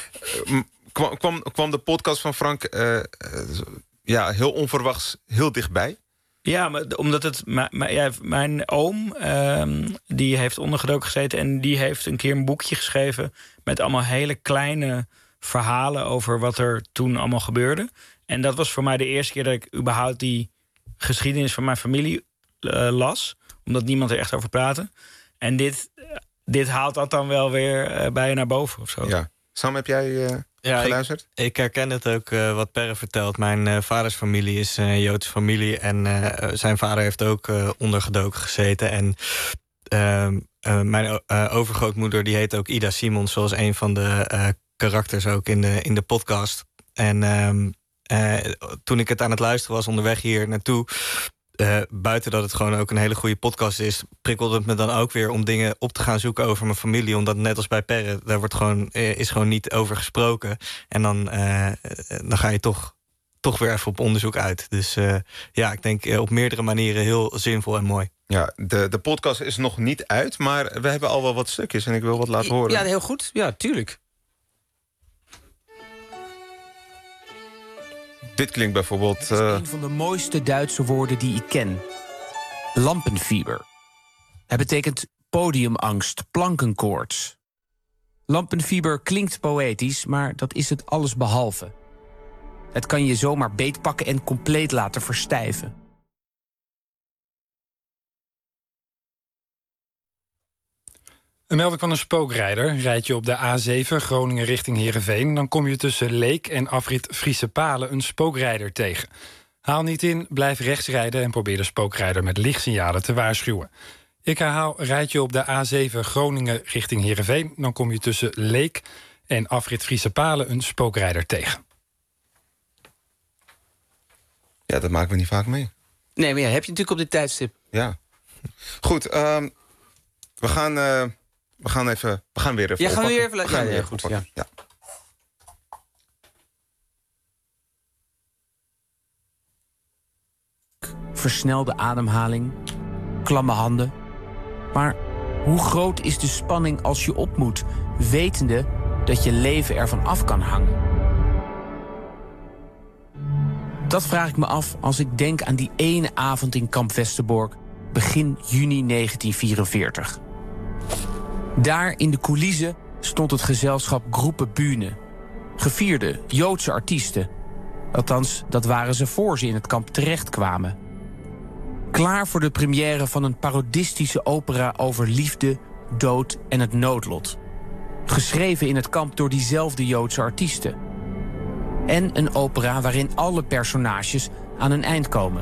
Kwam de podcast van Frank heel onverwachts heel dichtbij? Ja, maar omdat mijn oom, die heeft ondergedoken gezeten en die heeft een keer een boekje geschreven met allemaal hele kleine verhalen over wat er toen allemaal gebeurde. En dat was voor mij de eerste keer dat ik überhaupt die geschiedenis van mijn familie las. Omdat niemand er echt over praatte. En dit haalt dat dan wel weer bij je naar boven of zo. Ja. Sam, heb jij geluisterd? Ik herken het ook wat Perre vertelt. Mijn vaders familie is een Joodse familie. En zijn vader heeft ook ondergedoken gezeten. En mijn overgrootmoeder die heet ook Ida Simons, zoals een van de karakters ook in de podcast. En toen ik het aan het luisteren was onderweg hier naartoe, buiten dat het gewoon ook een hele goede podcast is, prikkelde het me dan ook weer om dingen op te gaan zoeken over mijn familie. Omdat net als bij Perre, daar is gewoon niet over gesproken. En dan ga je toch weer even op onderzoek uit. Dus ik denk op meerdere manieren heel zinvol en mooi. Ja, de podcast is nog niet uit, maar we hebben al wel wat stukjes en ik wil wat laten horen. Ja, heel goed. Ja, tuurlijk. Dit klinkt bijvoorbeeld. Het is een van de mooiste Duitse woorden die ik ken. Lampenfieber. Het betekent podiumangst, plankenkoorts. Lampenfieber klinkt poëtisch, maar dat is het allesbehalve. Het kan je zomaar beetpakken en compleet laten verstijven. Een melding van een spookrijder. Rijd je op de A7 Groningen richting Heerenveen, dan kom je tussen Leek en afrit Friese Palen een spookrijder tegen. Haal niet in, blijf rechts rijden en probeer de spookrijder met lichtsignalen te waarschuwen. Ik herhaal, rijd je op de A7 Groningen richting Heerenveen... dan kom je tussen Leek en afrit Friese Palen een spookrijder tegen. Ja, dat maken we niet vaak mee. Nee, maar ja, heb je natuurlijk op dit tijdstip. Ja. Goed, we gaan weer even. Ja, gaan we weer even. Ja, goed. Ja. Ja. Versnelde ademhaling, klamme handen. Maar hoe groot is de spanning als je op moet, wetende dat je leven ervan af kan hangen? Dat vraag ik me af als ik denk aan die ene avond in Kamp Westerbork, begin juni 1944. Daar in de coulissen stond het gezelschap Gruppe Bühne. Gevierde Joodse artiesten. Althans, dat waren ze voor ze in het kamp terechtkwamen. Klaar voor de première van een parodistische opera over liefde, dood en het noodlot. Geschreven in het kamp door diezelfde Joodse artiesten. En een opera waarin alle personages aan een eind komen.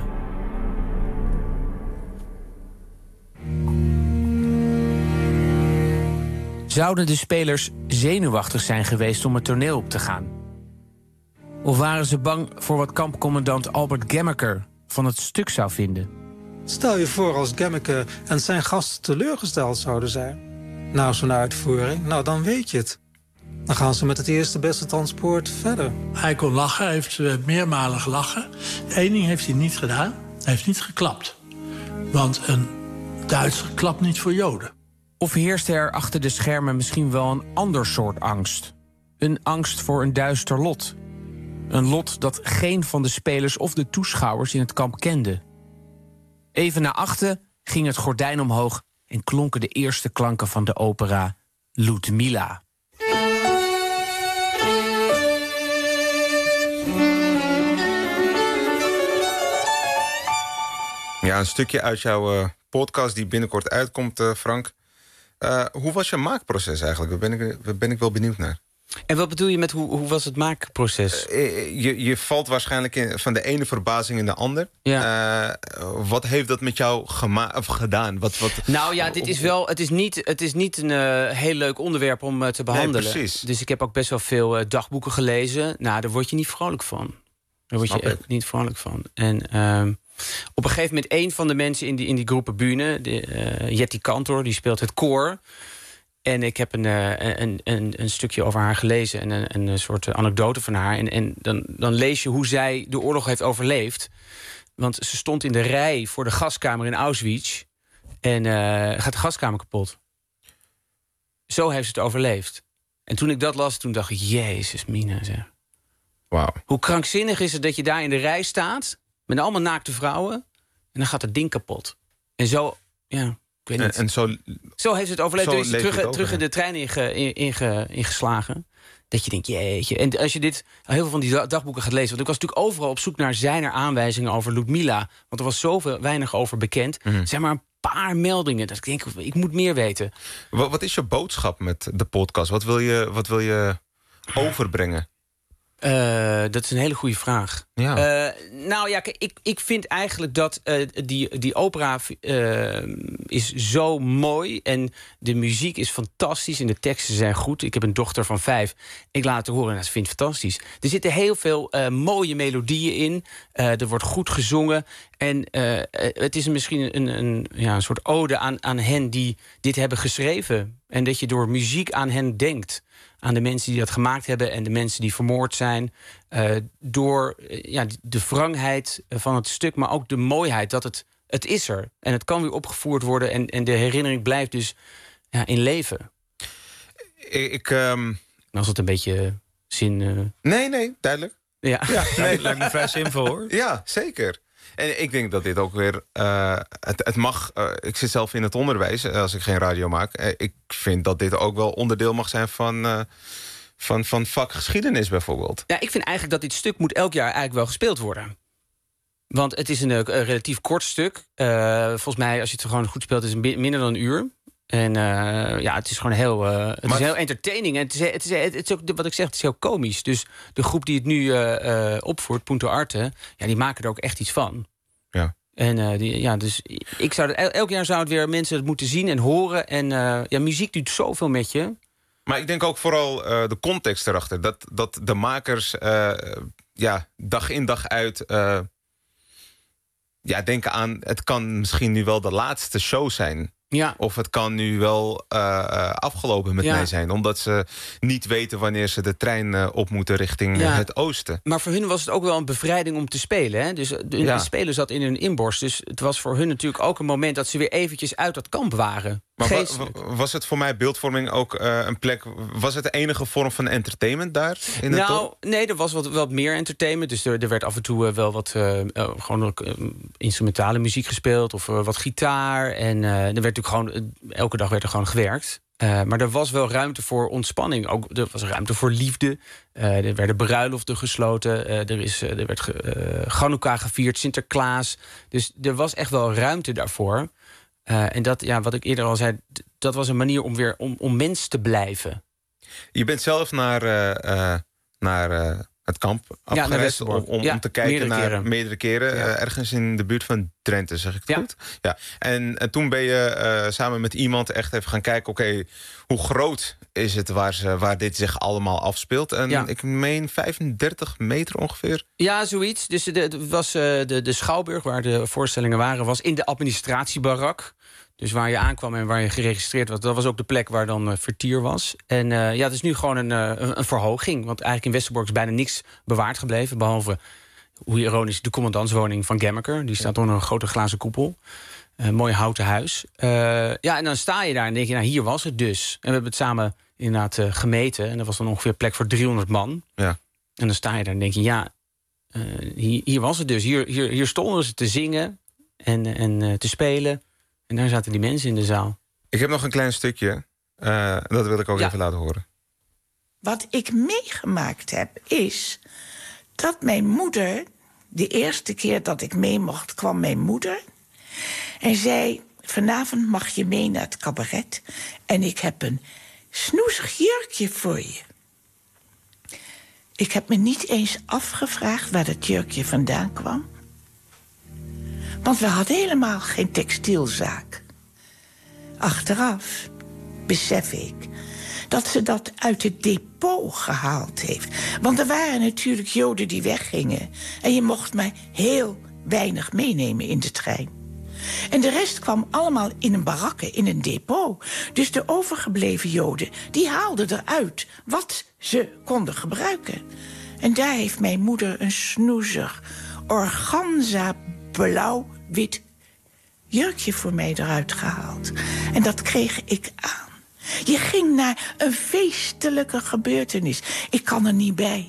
Zouden de spelers zenuwachtig zijn geweest om het toneel op te gaan? Of waren ze bang voor wat kampcommandant Albert Gemmeker van het stuk zou vinden? Stel je voor als Gemmeke en zijn gasten teleurgesteld zouden zijn na zo'n uitvoering, nou dan weet je het. Dan gaan ze met het eerste beste transport verder. Hij kon lachen, hij heeft meermalig lachen. Eén ding heeft hij niet gedaan, hij heeft niet geklapt. Want een Duitser klapt niet voor Joden. Of heerste er achter de schermen misschien wel een ander soort angst? Een angst voor een duister lot. Een lot dat geen van de spelers of de toeschouwers in het kamp kende. Even na 8 ging het gordijn omhoog en klonken de eerste klanken van de opera Ludmilla. Ja, een stukje uit jouw podcast die binnenkort uitkomt, Frank. Hoe was je maakproces eigenlijk? Daar ben ik wel benieuwd naar. En wat bedoel je met hoe was het maakproces? Je valt waarschijnlijk van de ene verbazing in de ander. Ja. Wat heeft dat met jou gedaan? Nou ja, het is niet een heel leuk onderwerp om te behandelen. Nee, precies. Dus ik heb ook best wel veel dagboeken gelezen. Nou, daar word je niet vrolijk van. Daar word je echt niet vrolijk van. En op een gegeven moment een van de mensen in die Gruppe Bühne, Jetty Cantor, die speelt het koor. En ik heb een stukje over haar gelezen en een soort anekdote van haar. En dan lees je hoe zij de oorlog heeft overleefd. Want ze stond in de rij voor de gaskamer in Auschwitz. En gaat de gaskamer kapot. Zo heeft ze het overleefd. En toen ik dat las, toen dacht ik, jezus mina zeg. Wauw. Hoe krankzinnig is het dat je daar in de rij staat met allemaal naakte vrouwen en dan gaat het ding kapot. En zo, ja, ik weet niet. En zo heeft het overleefd. Toen is het terug in de trein ingeslagen. Dat je denkt, jeetje. En als je heel veel van die dagboeken gaat lezen, want ik was natuurlijk overal op zoek naar zijn er aanwijzingen over Ludmilla. Want er was zoveel weinig over bekend. Zeg maar een paar meldingen. Dat ik denk, ik moet meer weten. Wat is je boodschap met de podcast? Wat wil je overbrengen? Dat is een hele goede vraag. Ja. Nou ja, ik vind eigenlijk dat die opera is zo mooi. En de muziek is fantastisch. En de teksten zijn goed. Ik heb een dochter van 5. Ik laat het horen en ze vindt het fantastisch. Er zitten heel veel mooie melodieën in. Er wordt goed gezongen. En het is misschien een soort ode aan hen die dit hebben geschreven. En dat je door muziek aan hen denkt. Aan de mensen die dat gemaakt hebben en de mensen die vermoord zijn. Door de wrangheid van het stuk, maar ook de mooiheid dat het is er. En het kan weer opgevoerd worden en de herinnering blijft dus in leven. Als het een beetje zin... Nee, duidelijk. Ja, nee, lijkt me vrij simpel hoor. Ja, zeker. En ik denk dat dit ook weer... het mag... ik zit zelf in het onderwijs als ik geen radio maak. Ik vind dat dit ook wel onderdeel mag zijn van vakgeschiedenis bijvoorbeeld. Ja, ik vind eigenlijk dat dit stuk moet elk jaar eigenlijk wel gespeeld worden. Want het is een relatief kort stuk. Volgens mij, als je het gewoon goed speelt, is het minder dan een uur. En het is gewoon heel, is heel entertaining. En het is ook, wat ik zeg, het is heel komisch. Dus de groep die het nu opvoert, Punto Arte, die maken er ook echt iets van. Ja. En dus ik zou elk jaar zou het weer mensen het moeten zien en horen. En muziek doet zoveel met je. Maar ik denk ook vooral de context erachter. Dat de makers dag in dag uit denken aan... het kan misschien nu wel de laatste show zijn. Ja. Of het kan nu wel afgelopen met mij zijn. Omdat ze niet weten wanneer ze de trein op moeten richting het oosten. Maar voor hun was het ook wel een bevrijding om te spelen. Hè? Dus de spelen zat in hun inborst. Dus het was voor hun natuurlijk ook een moment... dat ze weer eventjes uit dat kamp waren. Maar was het voor mij beeldvorming ook een plek... was het de enige vorm van entertainment daar? Nee, er was wat meer entertainment. Dus er werd af en toe wel wat instrumentale muziek gespeeld... of wat gitaar. En er werd natuurlijk gewoon... elke dag werd er gewoon gewerkt. Maar er was wel ruimte voor ontspanning. Ook, er was ruimte voor liefde. Er werden bruiloften gesloten. Er werd Chanukka gevierd, Sinterklaas. Dus er was echt wel ruimte daarvoor... en dat, wat ik eerder al zei, dat was een manier om weer om mens te blijven. Je bent zelf naar het kamp afgereisd om te kijken naar meerdere keren. Ergens in de buurt van Drenthe, zeg ik het goed? Ja. En toen ben je samen met iemand echt even gaan kijken... oké, hoe groot is het waar dit zich allemaal afspeelt? En ik meen 35 meter ongeveer? Ja, zoiets. Dus het was de Schouwburg, waar de voorstellingen waren... was in de administratiebarak. Dus waar je aankwam en waar je geregistreerd was... dat was ook de plek waar dan Vertier was. En het is nu gewoon een verhoging. Want eigenlijk in Westerbork is bijna niks bewaard gebleven... behalve, hoe ironisch, de commandantswoning van Gemmeker. Die staat onder een grote glazen koepel. Een mooi houten huis. En dan sta je daar en denk je, hier was het dus. En we hebben het samen inderdaad gemeten. En dat was dan ongeveer plek voor 300 man. Ja. En dan sta je daar en denk je, hier was het dus. Hier stonden ze te zingen en te spelen... En daar zaten die mensen in de zaal. Ik heb nog een klein stukje. Dat wil ik ook even laten horen. Wat ik meegemaakt heb is... dat mijn moeder... de eerste keer dat ik mee mocht, kwam mijn moeder... en zei... vanavond mag je mee naar het cabaret... en ik heb een snoezig jurkje voor je. Ik heb me niet eens afgevraagd waar dat jurkje vandaan kwam... Want we hadden helemaal geen textielzaak. Achteraf besef ik dat ze dat uit het depot gehaald heeft. Want er waren natuurlijk Joden die weggingen. En je mocht maar heel weinig meenemen in de trein. En de rest kwam allemaal in een barakke, in een depot. Dus de overgebleven Joden, die haalden eruit wat ze konden gebruiken. En daar heeft mijn moeder een snoezig organza blauw-wit jurkje voor mij eruit gehaald. En dat kreeg ik aan. Je ging naar een feestelijke gebeurtenis. Ik kan er niet bij,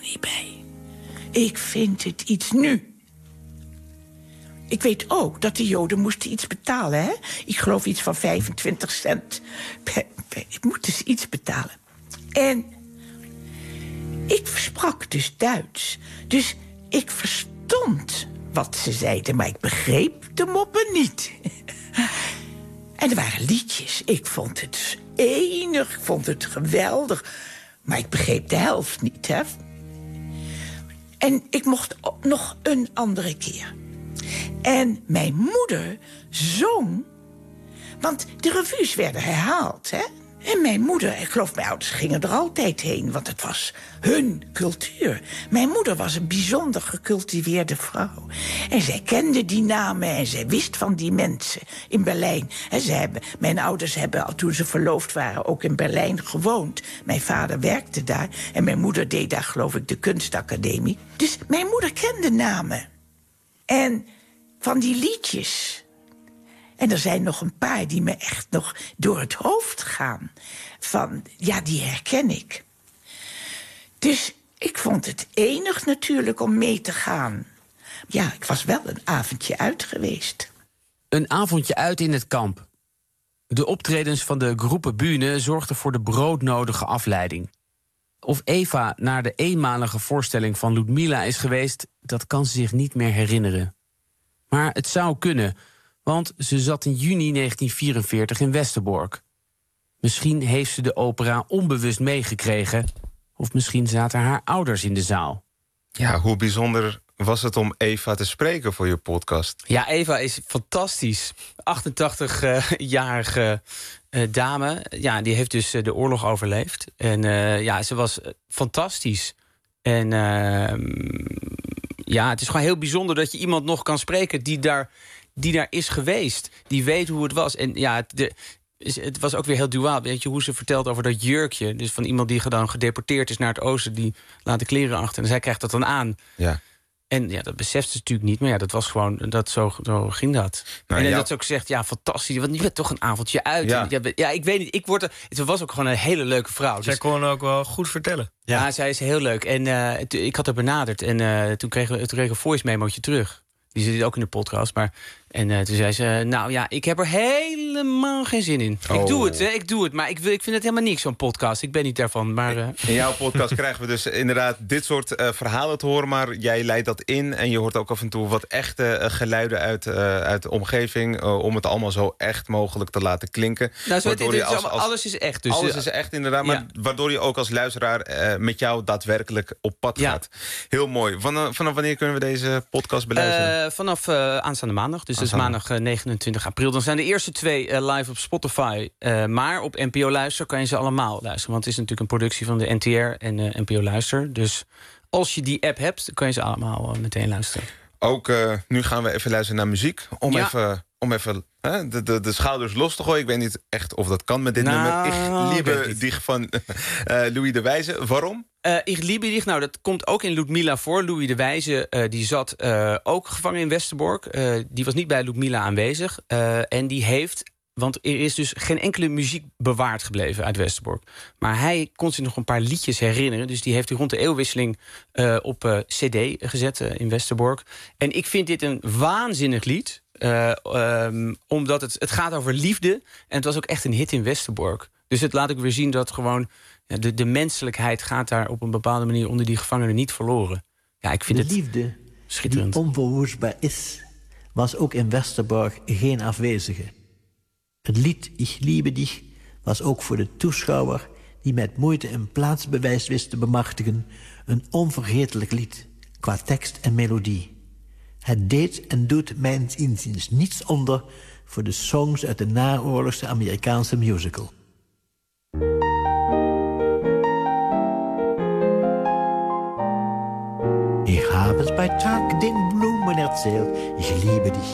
Ik vind het iets nu. Ik weet ook dat de Joden moesten iets betalen, hè? Ik geloof iets van 25 cent. Ik moet dus iets betalen. En ik sprak dus Duits. Dus ik verstond wat ze zeiden, maar ik begreep de moppen niet. En er waren liedjes. Ik vond het enig, ik vond het geweldig. Maar ik begreep de helft niet, hè. En ik mocht nog een andere keer. En mijn moeder zong... want de revues werden herhaald, hè. En mijn moeder, ik geloof mijn ouders gingen er altijd heen... want het was hun cultuur. Mijn moeder was een bijzonder gecultiveerde vrouw. En zij kende die namen en zij wist van die mensen in Berlijn. En mijn ouders hebben, toen ze verloofd waren, ook in Berlijn gewoond. Mijn vader werkte daar en mijn moeder deed daar, geloof ik, de kunstacademie. Dus mijn moeder kende namen. En van die liedjes... En er zijn nog een paar die me echt nog door het hoofd gaan. Die herken ik. Dus ik vond het enig natuurlijk om mee te gaan. Ja, ik was wel een avondje uit geweest. Een avondje uit in het kamp. De optredens van de Groepe Bühne zorgden voor de broodnodige afleiding. Of Eva naar de eenmalige voorstelling van Ludmilla is geweest... dat kan ze zich niet meer herinneren. Maar het zou kunnen... want ze zat in juni 1944 in Westerbork. Misschien heeft ze de opera onbewust meegekregen... of misschien zaten haar ouders in de zaal. Ja, hoe bijzonder was het om Eva te spreken voor je podcast? Ja, Eva is fantastisch. 88-jarige dame. Ja, die heeft dus de oorlog overleefd. En ze was fantastisch. En het is gewoon heel bijzonder dat je iemand nog kan spreken die daar is geweest. Die weet hoe het was. En ja, het was ook weer heel duaal. Weet je hoe ze vertelt over dat jurkje? Dus van iemand die dan gedeporteerd is naar het oosten, die laat de kleren achter. En zij krijgt dat dan aan. Ja. En ja, dat beseft ze natuurlijk niet. Maar ja, dat was gewoon, zo ging dat. Nou, dat ze ook zegt, ja, fantastisch. Want je bent toch een avondje uit. Ja, ik weet niet. Het was ook gewoon een hele leuke vrouw. Zij kon ook wel goed vertellen. Ja, zij is heel leuk. En ik had haar benaderd. En toen kregen we een voice memootje terug. Die zit ook in de podcast. En toen zei ze, ik heb er helemaal geen zin in. Ik doe het. Maar ik vind het helemaal niks, zo'n podcast. Ik ben niet daarvan. Maar, In jouw podcast krijgen we dus inderdaad dit soort verhalen te horen. Maar jij leidt dat in. En je hoort ook af en toe wat echte geluiden uit de omgeving. Om het allemaal zo echt mogelijk te laten klinken. Nou, alles is echt. Dus, alles is echt, inderdaad. Maar waardoor je ook als luisteraar met jou daadwerkelijk op pad gaat. Heel mooi. Vanaf wanneer kunnen we deze podcast beluisteren? Vanaf aanstaande maandag. Dus dat is maandag 29 april. Dan zijn de eerste 2 live op Spotify. Maar op NPO Luister kan je ze allemaal luisteren. Want het is natuurlijk een productie van de NTR en NPO Luister. Dus als je die app hebt, kan je ze allemaal meteen luisteren. Ook nu gaan we even luisteren naar muziek. Om even de schouders los te gooien. Ik weet niet echt of dat kan met dit nummer. Ich liebe dich van Louis de Wijze. Waarom? Ich liebe dich, dat komt ook in Ludmilla voor. Louis de Wijze die zat ook gevangen in Westerbork. Die was niet bij Ludmilla aanwezig. En die heeft, want er is dus geen enkele muziek bewaard gebleven uit Westerbork. Maar hij kon zich nog een paar liedjes herinneren. Dus die heeft hij rond de eeuwwisseling op cd gezet in Westerbork. En ik vind dit een waanzinnig lied. Omdat het gaat over liefde. En het was ook echt een hit in Westerbork. Dus het laat ook weer zien dat gewoon de menselijkheid gaat daar op een bepaalde manier onder die gevangenen niet verloren. Ja, ik vind de liefde schitterend. Die onverwoestbaar is, was ook in Westerbork geen afwezige. Het lied Ich liebe dich was ook voor de toeschouwer die met moeite een plaatsbewijs wist te bemachtigen een onvergetelijk lied qua tekst en melodie. Het deed en doet mijns inziens niets onder voor de songs uit de naoorlogse Amerikaanse musical. Ich habe es bei Tag den Blumen erzählt, ich liebe dich.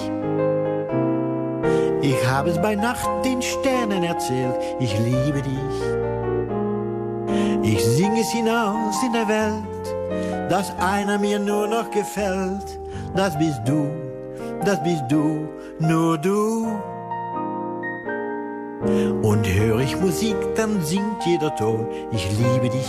Ich habe es bei Nacht den Sternen erzählt, ich liebe dich. Ich singe es hinaus in der Welt, dass einer mir nur noch gefällt. Das bist du, nur du. Und höre ich Musik, dann singt jeder Ton, ich liebe dich.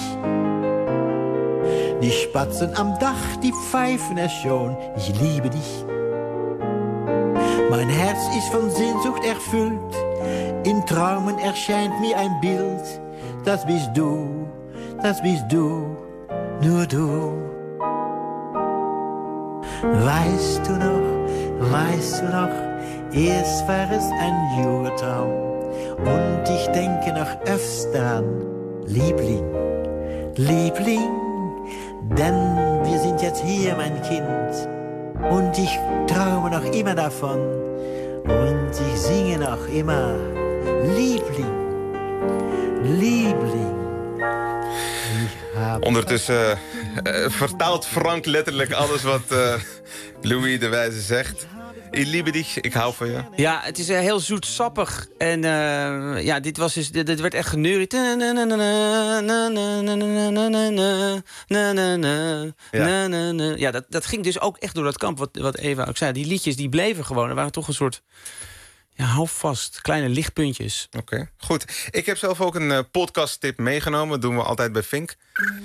Die Spatzen am Dach, die pfeifen es schon, ich liebe dich. Mein Herz ist von Sehnsucht erfüllt, in Traumen erscheint mir ein Bild. Das bist du, nur du. Weißt du noch, erst war es ein Jugendtraum. Und ich denke noch öfter an Liebling, denn wir sind jetzt hier, mein Kind. Und ich träume noch immer davon. Und ich singe noch immer Liebling. Ondertussen vertaalt Frank letterlijk alles wat Louis de Wijze zegt. Ich liebe dich, ik hou van je. Ja, het is heel zoetsappig. En dit werd echt geneuried. Ja, dat ging dus ook echt door dat kamp, wat Eva ook zei. Die liedjes die bleven gewoon. Er waren toch een soort... Ja, hou vast. Kleine lichtpuntjes. Oké, goed. Ik heb zelf ook een podcast-tip meegenomen. Dat doen we altijd bij Fink.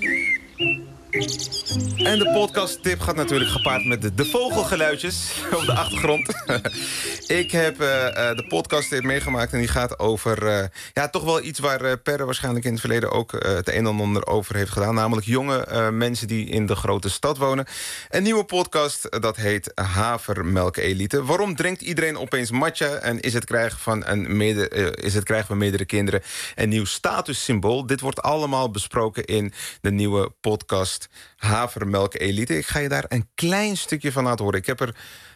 En de podcast-tip gaat natuurlijk gepaard met de vogelgeluidjes op de achtergrond. Ik heb de podcast-tip meegemaakt en die gaat over... toch wel iets waar Perre waarschijnlijk in het verleden ook het een en ander over heeft gedaan. Namelijk jonge mensen die in de grote stad wonen. Een nieuwe podcast, dat heet Havermelk-elite. Waarom drinkt iedereen opeens matcha? En is het krijgen van meerdere kinderen een nieuw statussymbool? Dit wordt allemaal besproken in de nieuwe podcast Havermelk Elite. Ik ga je daar een klein stukje van laten horen. Ik heb er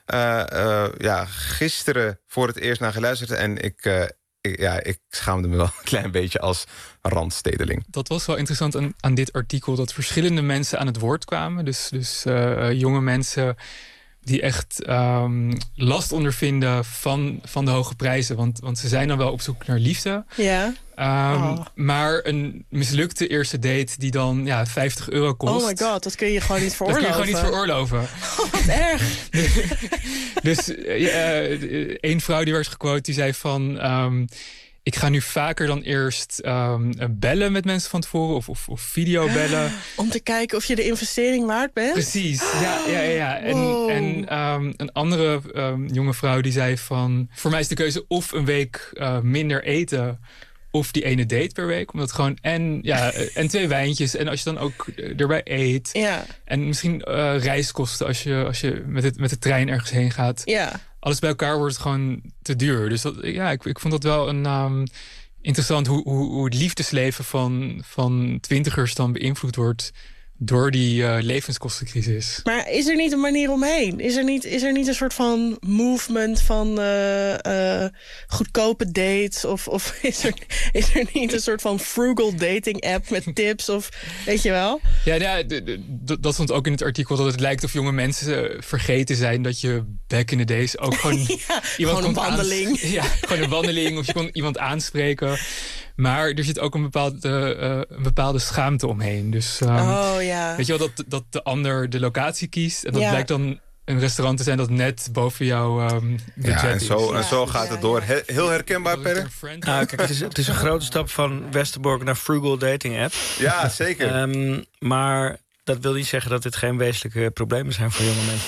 gisteren voor het eerst naar geluisterd. En ik schaamde me wel een klein beetje als randstedeling. Dat was wel interessant aan dit artikel, dat verschillende mensen aan het woord kwamen. Dus jonge mensen die echt last ondervinden van de hoge prijzen. Want ze zijn dan wel op zoek naar liefde. Ja. Maar een mislukte eerste date die dan €50 kost. Oh my god, dat kun je gewoon niet veroorloven. Dat kun je gewoon niet veroorloven. Oh, wat erg. Dus één vrouw die werd gequote, die zei van... ik ga nu vaker dan eerst bellen met mensen van tevoren of videobellen. Om te kijken of je de investering waard bent? Precies, ja. Wow. En een andere jonge vrouw die zei van... voor mij is de keuze of een week minder eten... of die ene date per week. Omdat gewoon en 2 wijntjes. En als je dan ook erbij eet. Ja. En misschien reiskosten als je met de trein ergens heen gaat. Ja. Alles bij elkaar wordt het gewoon te duur. Dus ik vond dat wel een interessant hoe het liefdesleven van twintigers dan beïnvloed wordt door die levenskostencrisis. Maar is er niet een manier omheen? Is er niet een soort van movement van goedkope dates? Of is er niet een soort van frugal dating app met tips? Of weet je wel? Ja, dat stond ook in het artikel, dat het lijkt of jonge mensen vergeten zijn dat je back in the days ook gewoon iemand gewoon een wandeling. Gewoon een wandeling of je kon iemand aanspreken. Maar er zit ook een bepaalde schaamte omheen. Dus weet je wel, dat de ander de locatie kiest. En dat blijkt dan een restaurant te zijn dat net boven jouw budget is. En zo gaat het door. Heel herkenbaar, Perre? Kijk, het is een grote stap van Westerbork naar frugal dating app. Ja, zeker. Maar dat wil niet zeggen dat dit geen wezenlijke problemen zijn voor jonge mensen.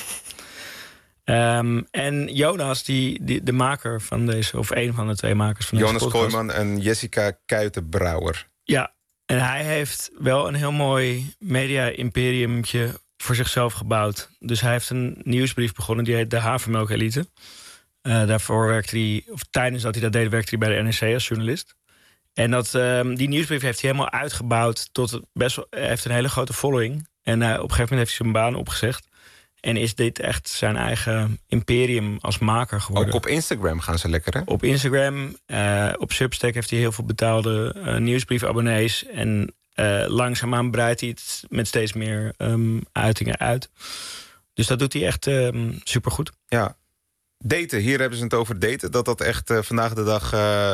En Jonas, de maker van deze, of een van de 2 makers van deze Jonas podcast. Kooijman en Jessica Kuitenbrouwer. Ja, en hij heeft wel een heel mooi media-imperiumtje voor zichzelf gebouwd. Dus hij heeft een nieuwsbrief begonnen, die heet de Havermelk Elite. Daarvoor werkte hij, of tijdens dat hij dat deed, werkte hij bij de NRC als journalist. En die nieuwsbrief heeft hij helemaal uitgebouwd tot hij heeft een hele grote following. En op een gegeven moment heeft hij zijn baan opgezegd. En is dit echt zijn eigen imperium als maker geworden. Ook op Instagram gaan ze lekker, hè? Op Instagram, op Substack heeft hij heel veel betaalde nieuwsbriefabonnees. En langzaamaan breidt hij het met steeds meer uitingen uit. Dus dat doet hij echt supergoed. Ja. Daten, hier hebben ze het over daten. Dat echt vandaag de dag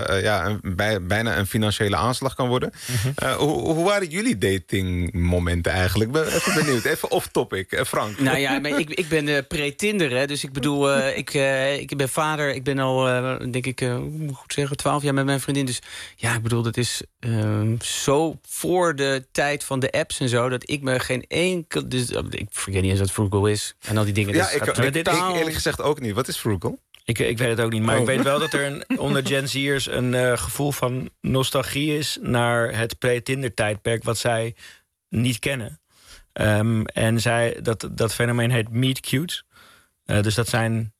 bijna een financiële aanslag kan worden. Hoe waren jullie datingmomenten eigenlijk? Ik ben even benieuwd. Even off topic. Frank. Nou ja, maar ik ben pre-Tinder, hè. Dus ik bedoel, ik ben vader. Ik ben al, denk ik, moet goed zeggen, 12 jaar met mijn vriendin. Dus ja, ik bedoel, dat is zo voor de tijd van de apps en zo, dat ik me geen enkel... Dus, ik vergeet niet eens wat frugal is. En al die dingen. Ja, ik eerlijk gezegd ook niet. Wat is frugal? Ik weet het ook niet, maar ik weet wel dat er onder Gen Z'ers een gevoel van nostalgie is naar het pre-Tinder-tijdperk wat zij niet kennen. En dat fenomeen heet meet cute. Dus dat zijn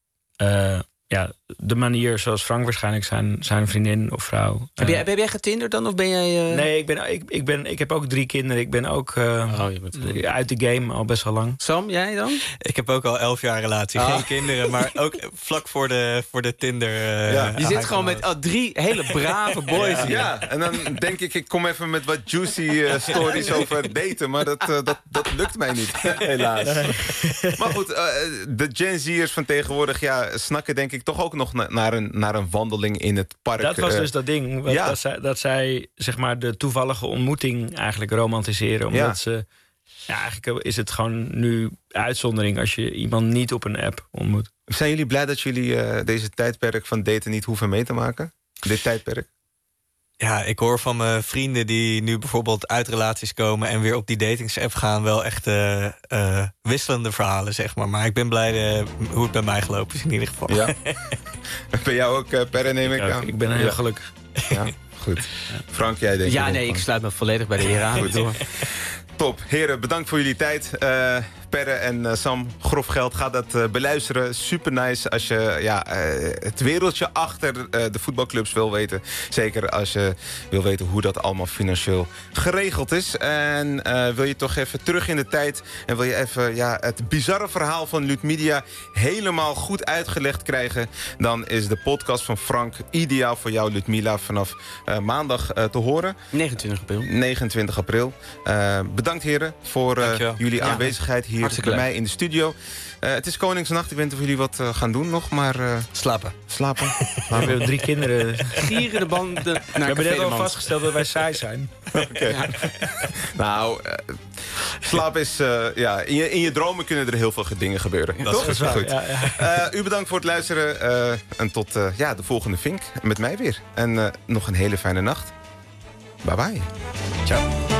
de manier zoals Frank waarschijnlijk zijn vriendin of vrouw. Heb jij getinderd dan, of ben jij... Nee, ik heb ook 3 kinderen. Ik ben ook uit de game al best wel lang. Sam, jij dan? Ik heb ook al 11 jaar relatie. Geen kinderen, maar ook vlak voor de Tinder. Je zit gewoon met 3 hele brave boys hier. Ja, en dan denk ik kom even met wat juicy stories over daten. Maar dat lukt mij niet, helaas. Maar goed, de Gen Z'ers van tegenwoordig snakken denk ik toch ook nog naar een wandeling in het park. Dat was dus dat ding. Dat zij zeg maar de toevallige ontmoeting eigenlijk romantiseren. Omdat ze... Ja, eigenlijk is het gewoon nu uitzondering als je iemand niet op een app ontmoet. Zijn jullie blij dat jullie deze tijdperk van daten niet hoeven mee te maken? Dit tijdperk? Ja, ik hoor van mijn vrienden die nu bijvoorbeeld uit relaties komen en weer op die datingsapp gaan, wel echt wisselende verhalen, zeg maar. Maar ik ben blij hoe het bij mij gelopen is in ieder geval. Ja. Bij jou ook, Perre, neem ik aan? Ik ben heel gelukkig. Ja, goed. Frank, jij denkt... Ja, nee, ik sluit me volledig bij de heren aan. Top. Heren, bedankt voor jullie tijd. Perre en Sam Grofgeld. Ga dat beluisteren. Super nice als je het wereldje achter de voetbalclubs wil weten. Zeker als je wil weten hoe dat allemaal financieel geregeld is. En wil je toch even terug in de tijd en wil je even het bizarre verhaal van Ludmilla helemaal goed uitgelegd krijgen, dan is de podcast van Frank ideaal voor jou, Ludmilla, vanaf maandag te horen. 29 april. Bedankt heren voor jullie aanwezigheid hier bij mij in de studio. Het is Koningsnacht. Ik weet niet of jullie wat gaan doen nog, maar... Slapen. We hebben 3 kinderen. Gieren de banden naar We hebben net al vastgesteld dat wij saai zijn. Okay. Ja. Nou, slaap is... in je dromen kunnen er heel veel dingen gebeuren. Dat is goed. Ja. U bedankt voor het luisteren. En tot de volgende Vink. Met mij weer. En nog een hele fijne nacht. Bye bye. Ciao.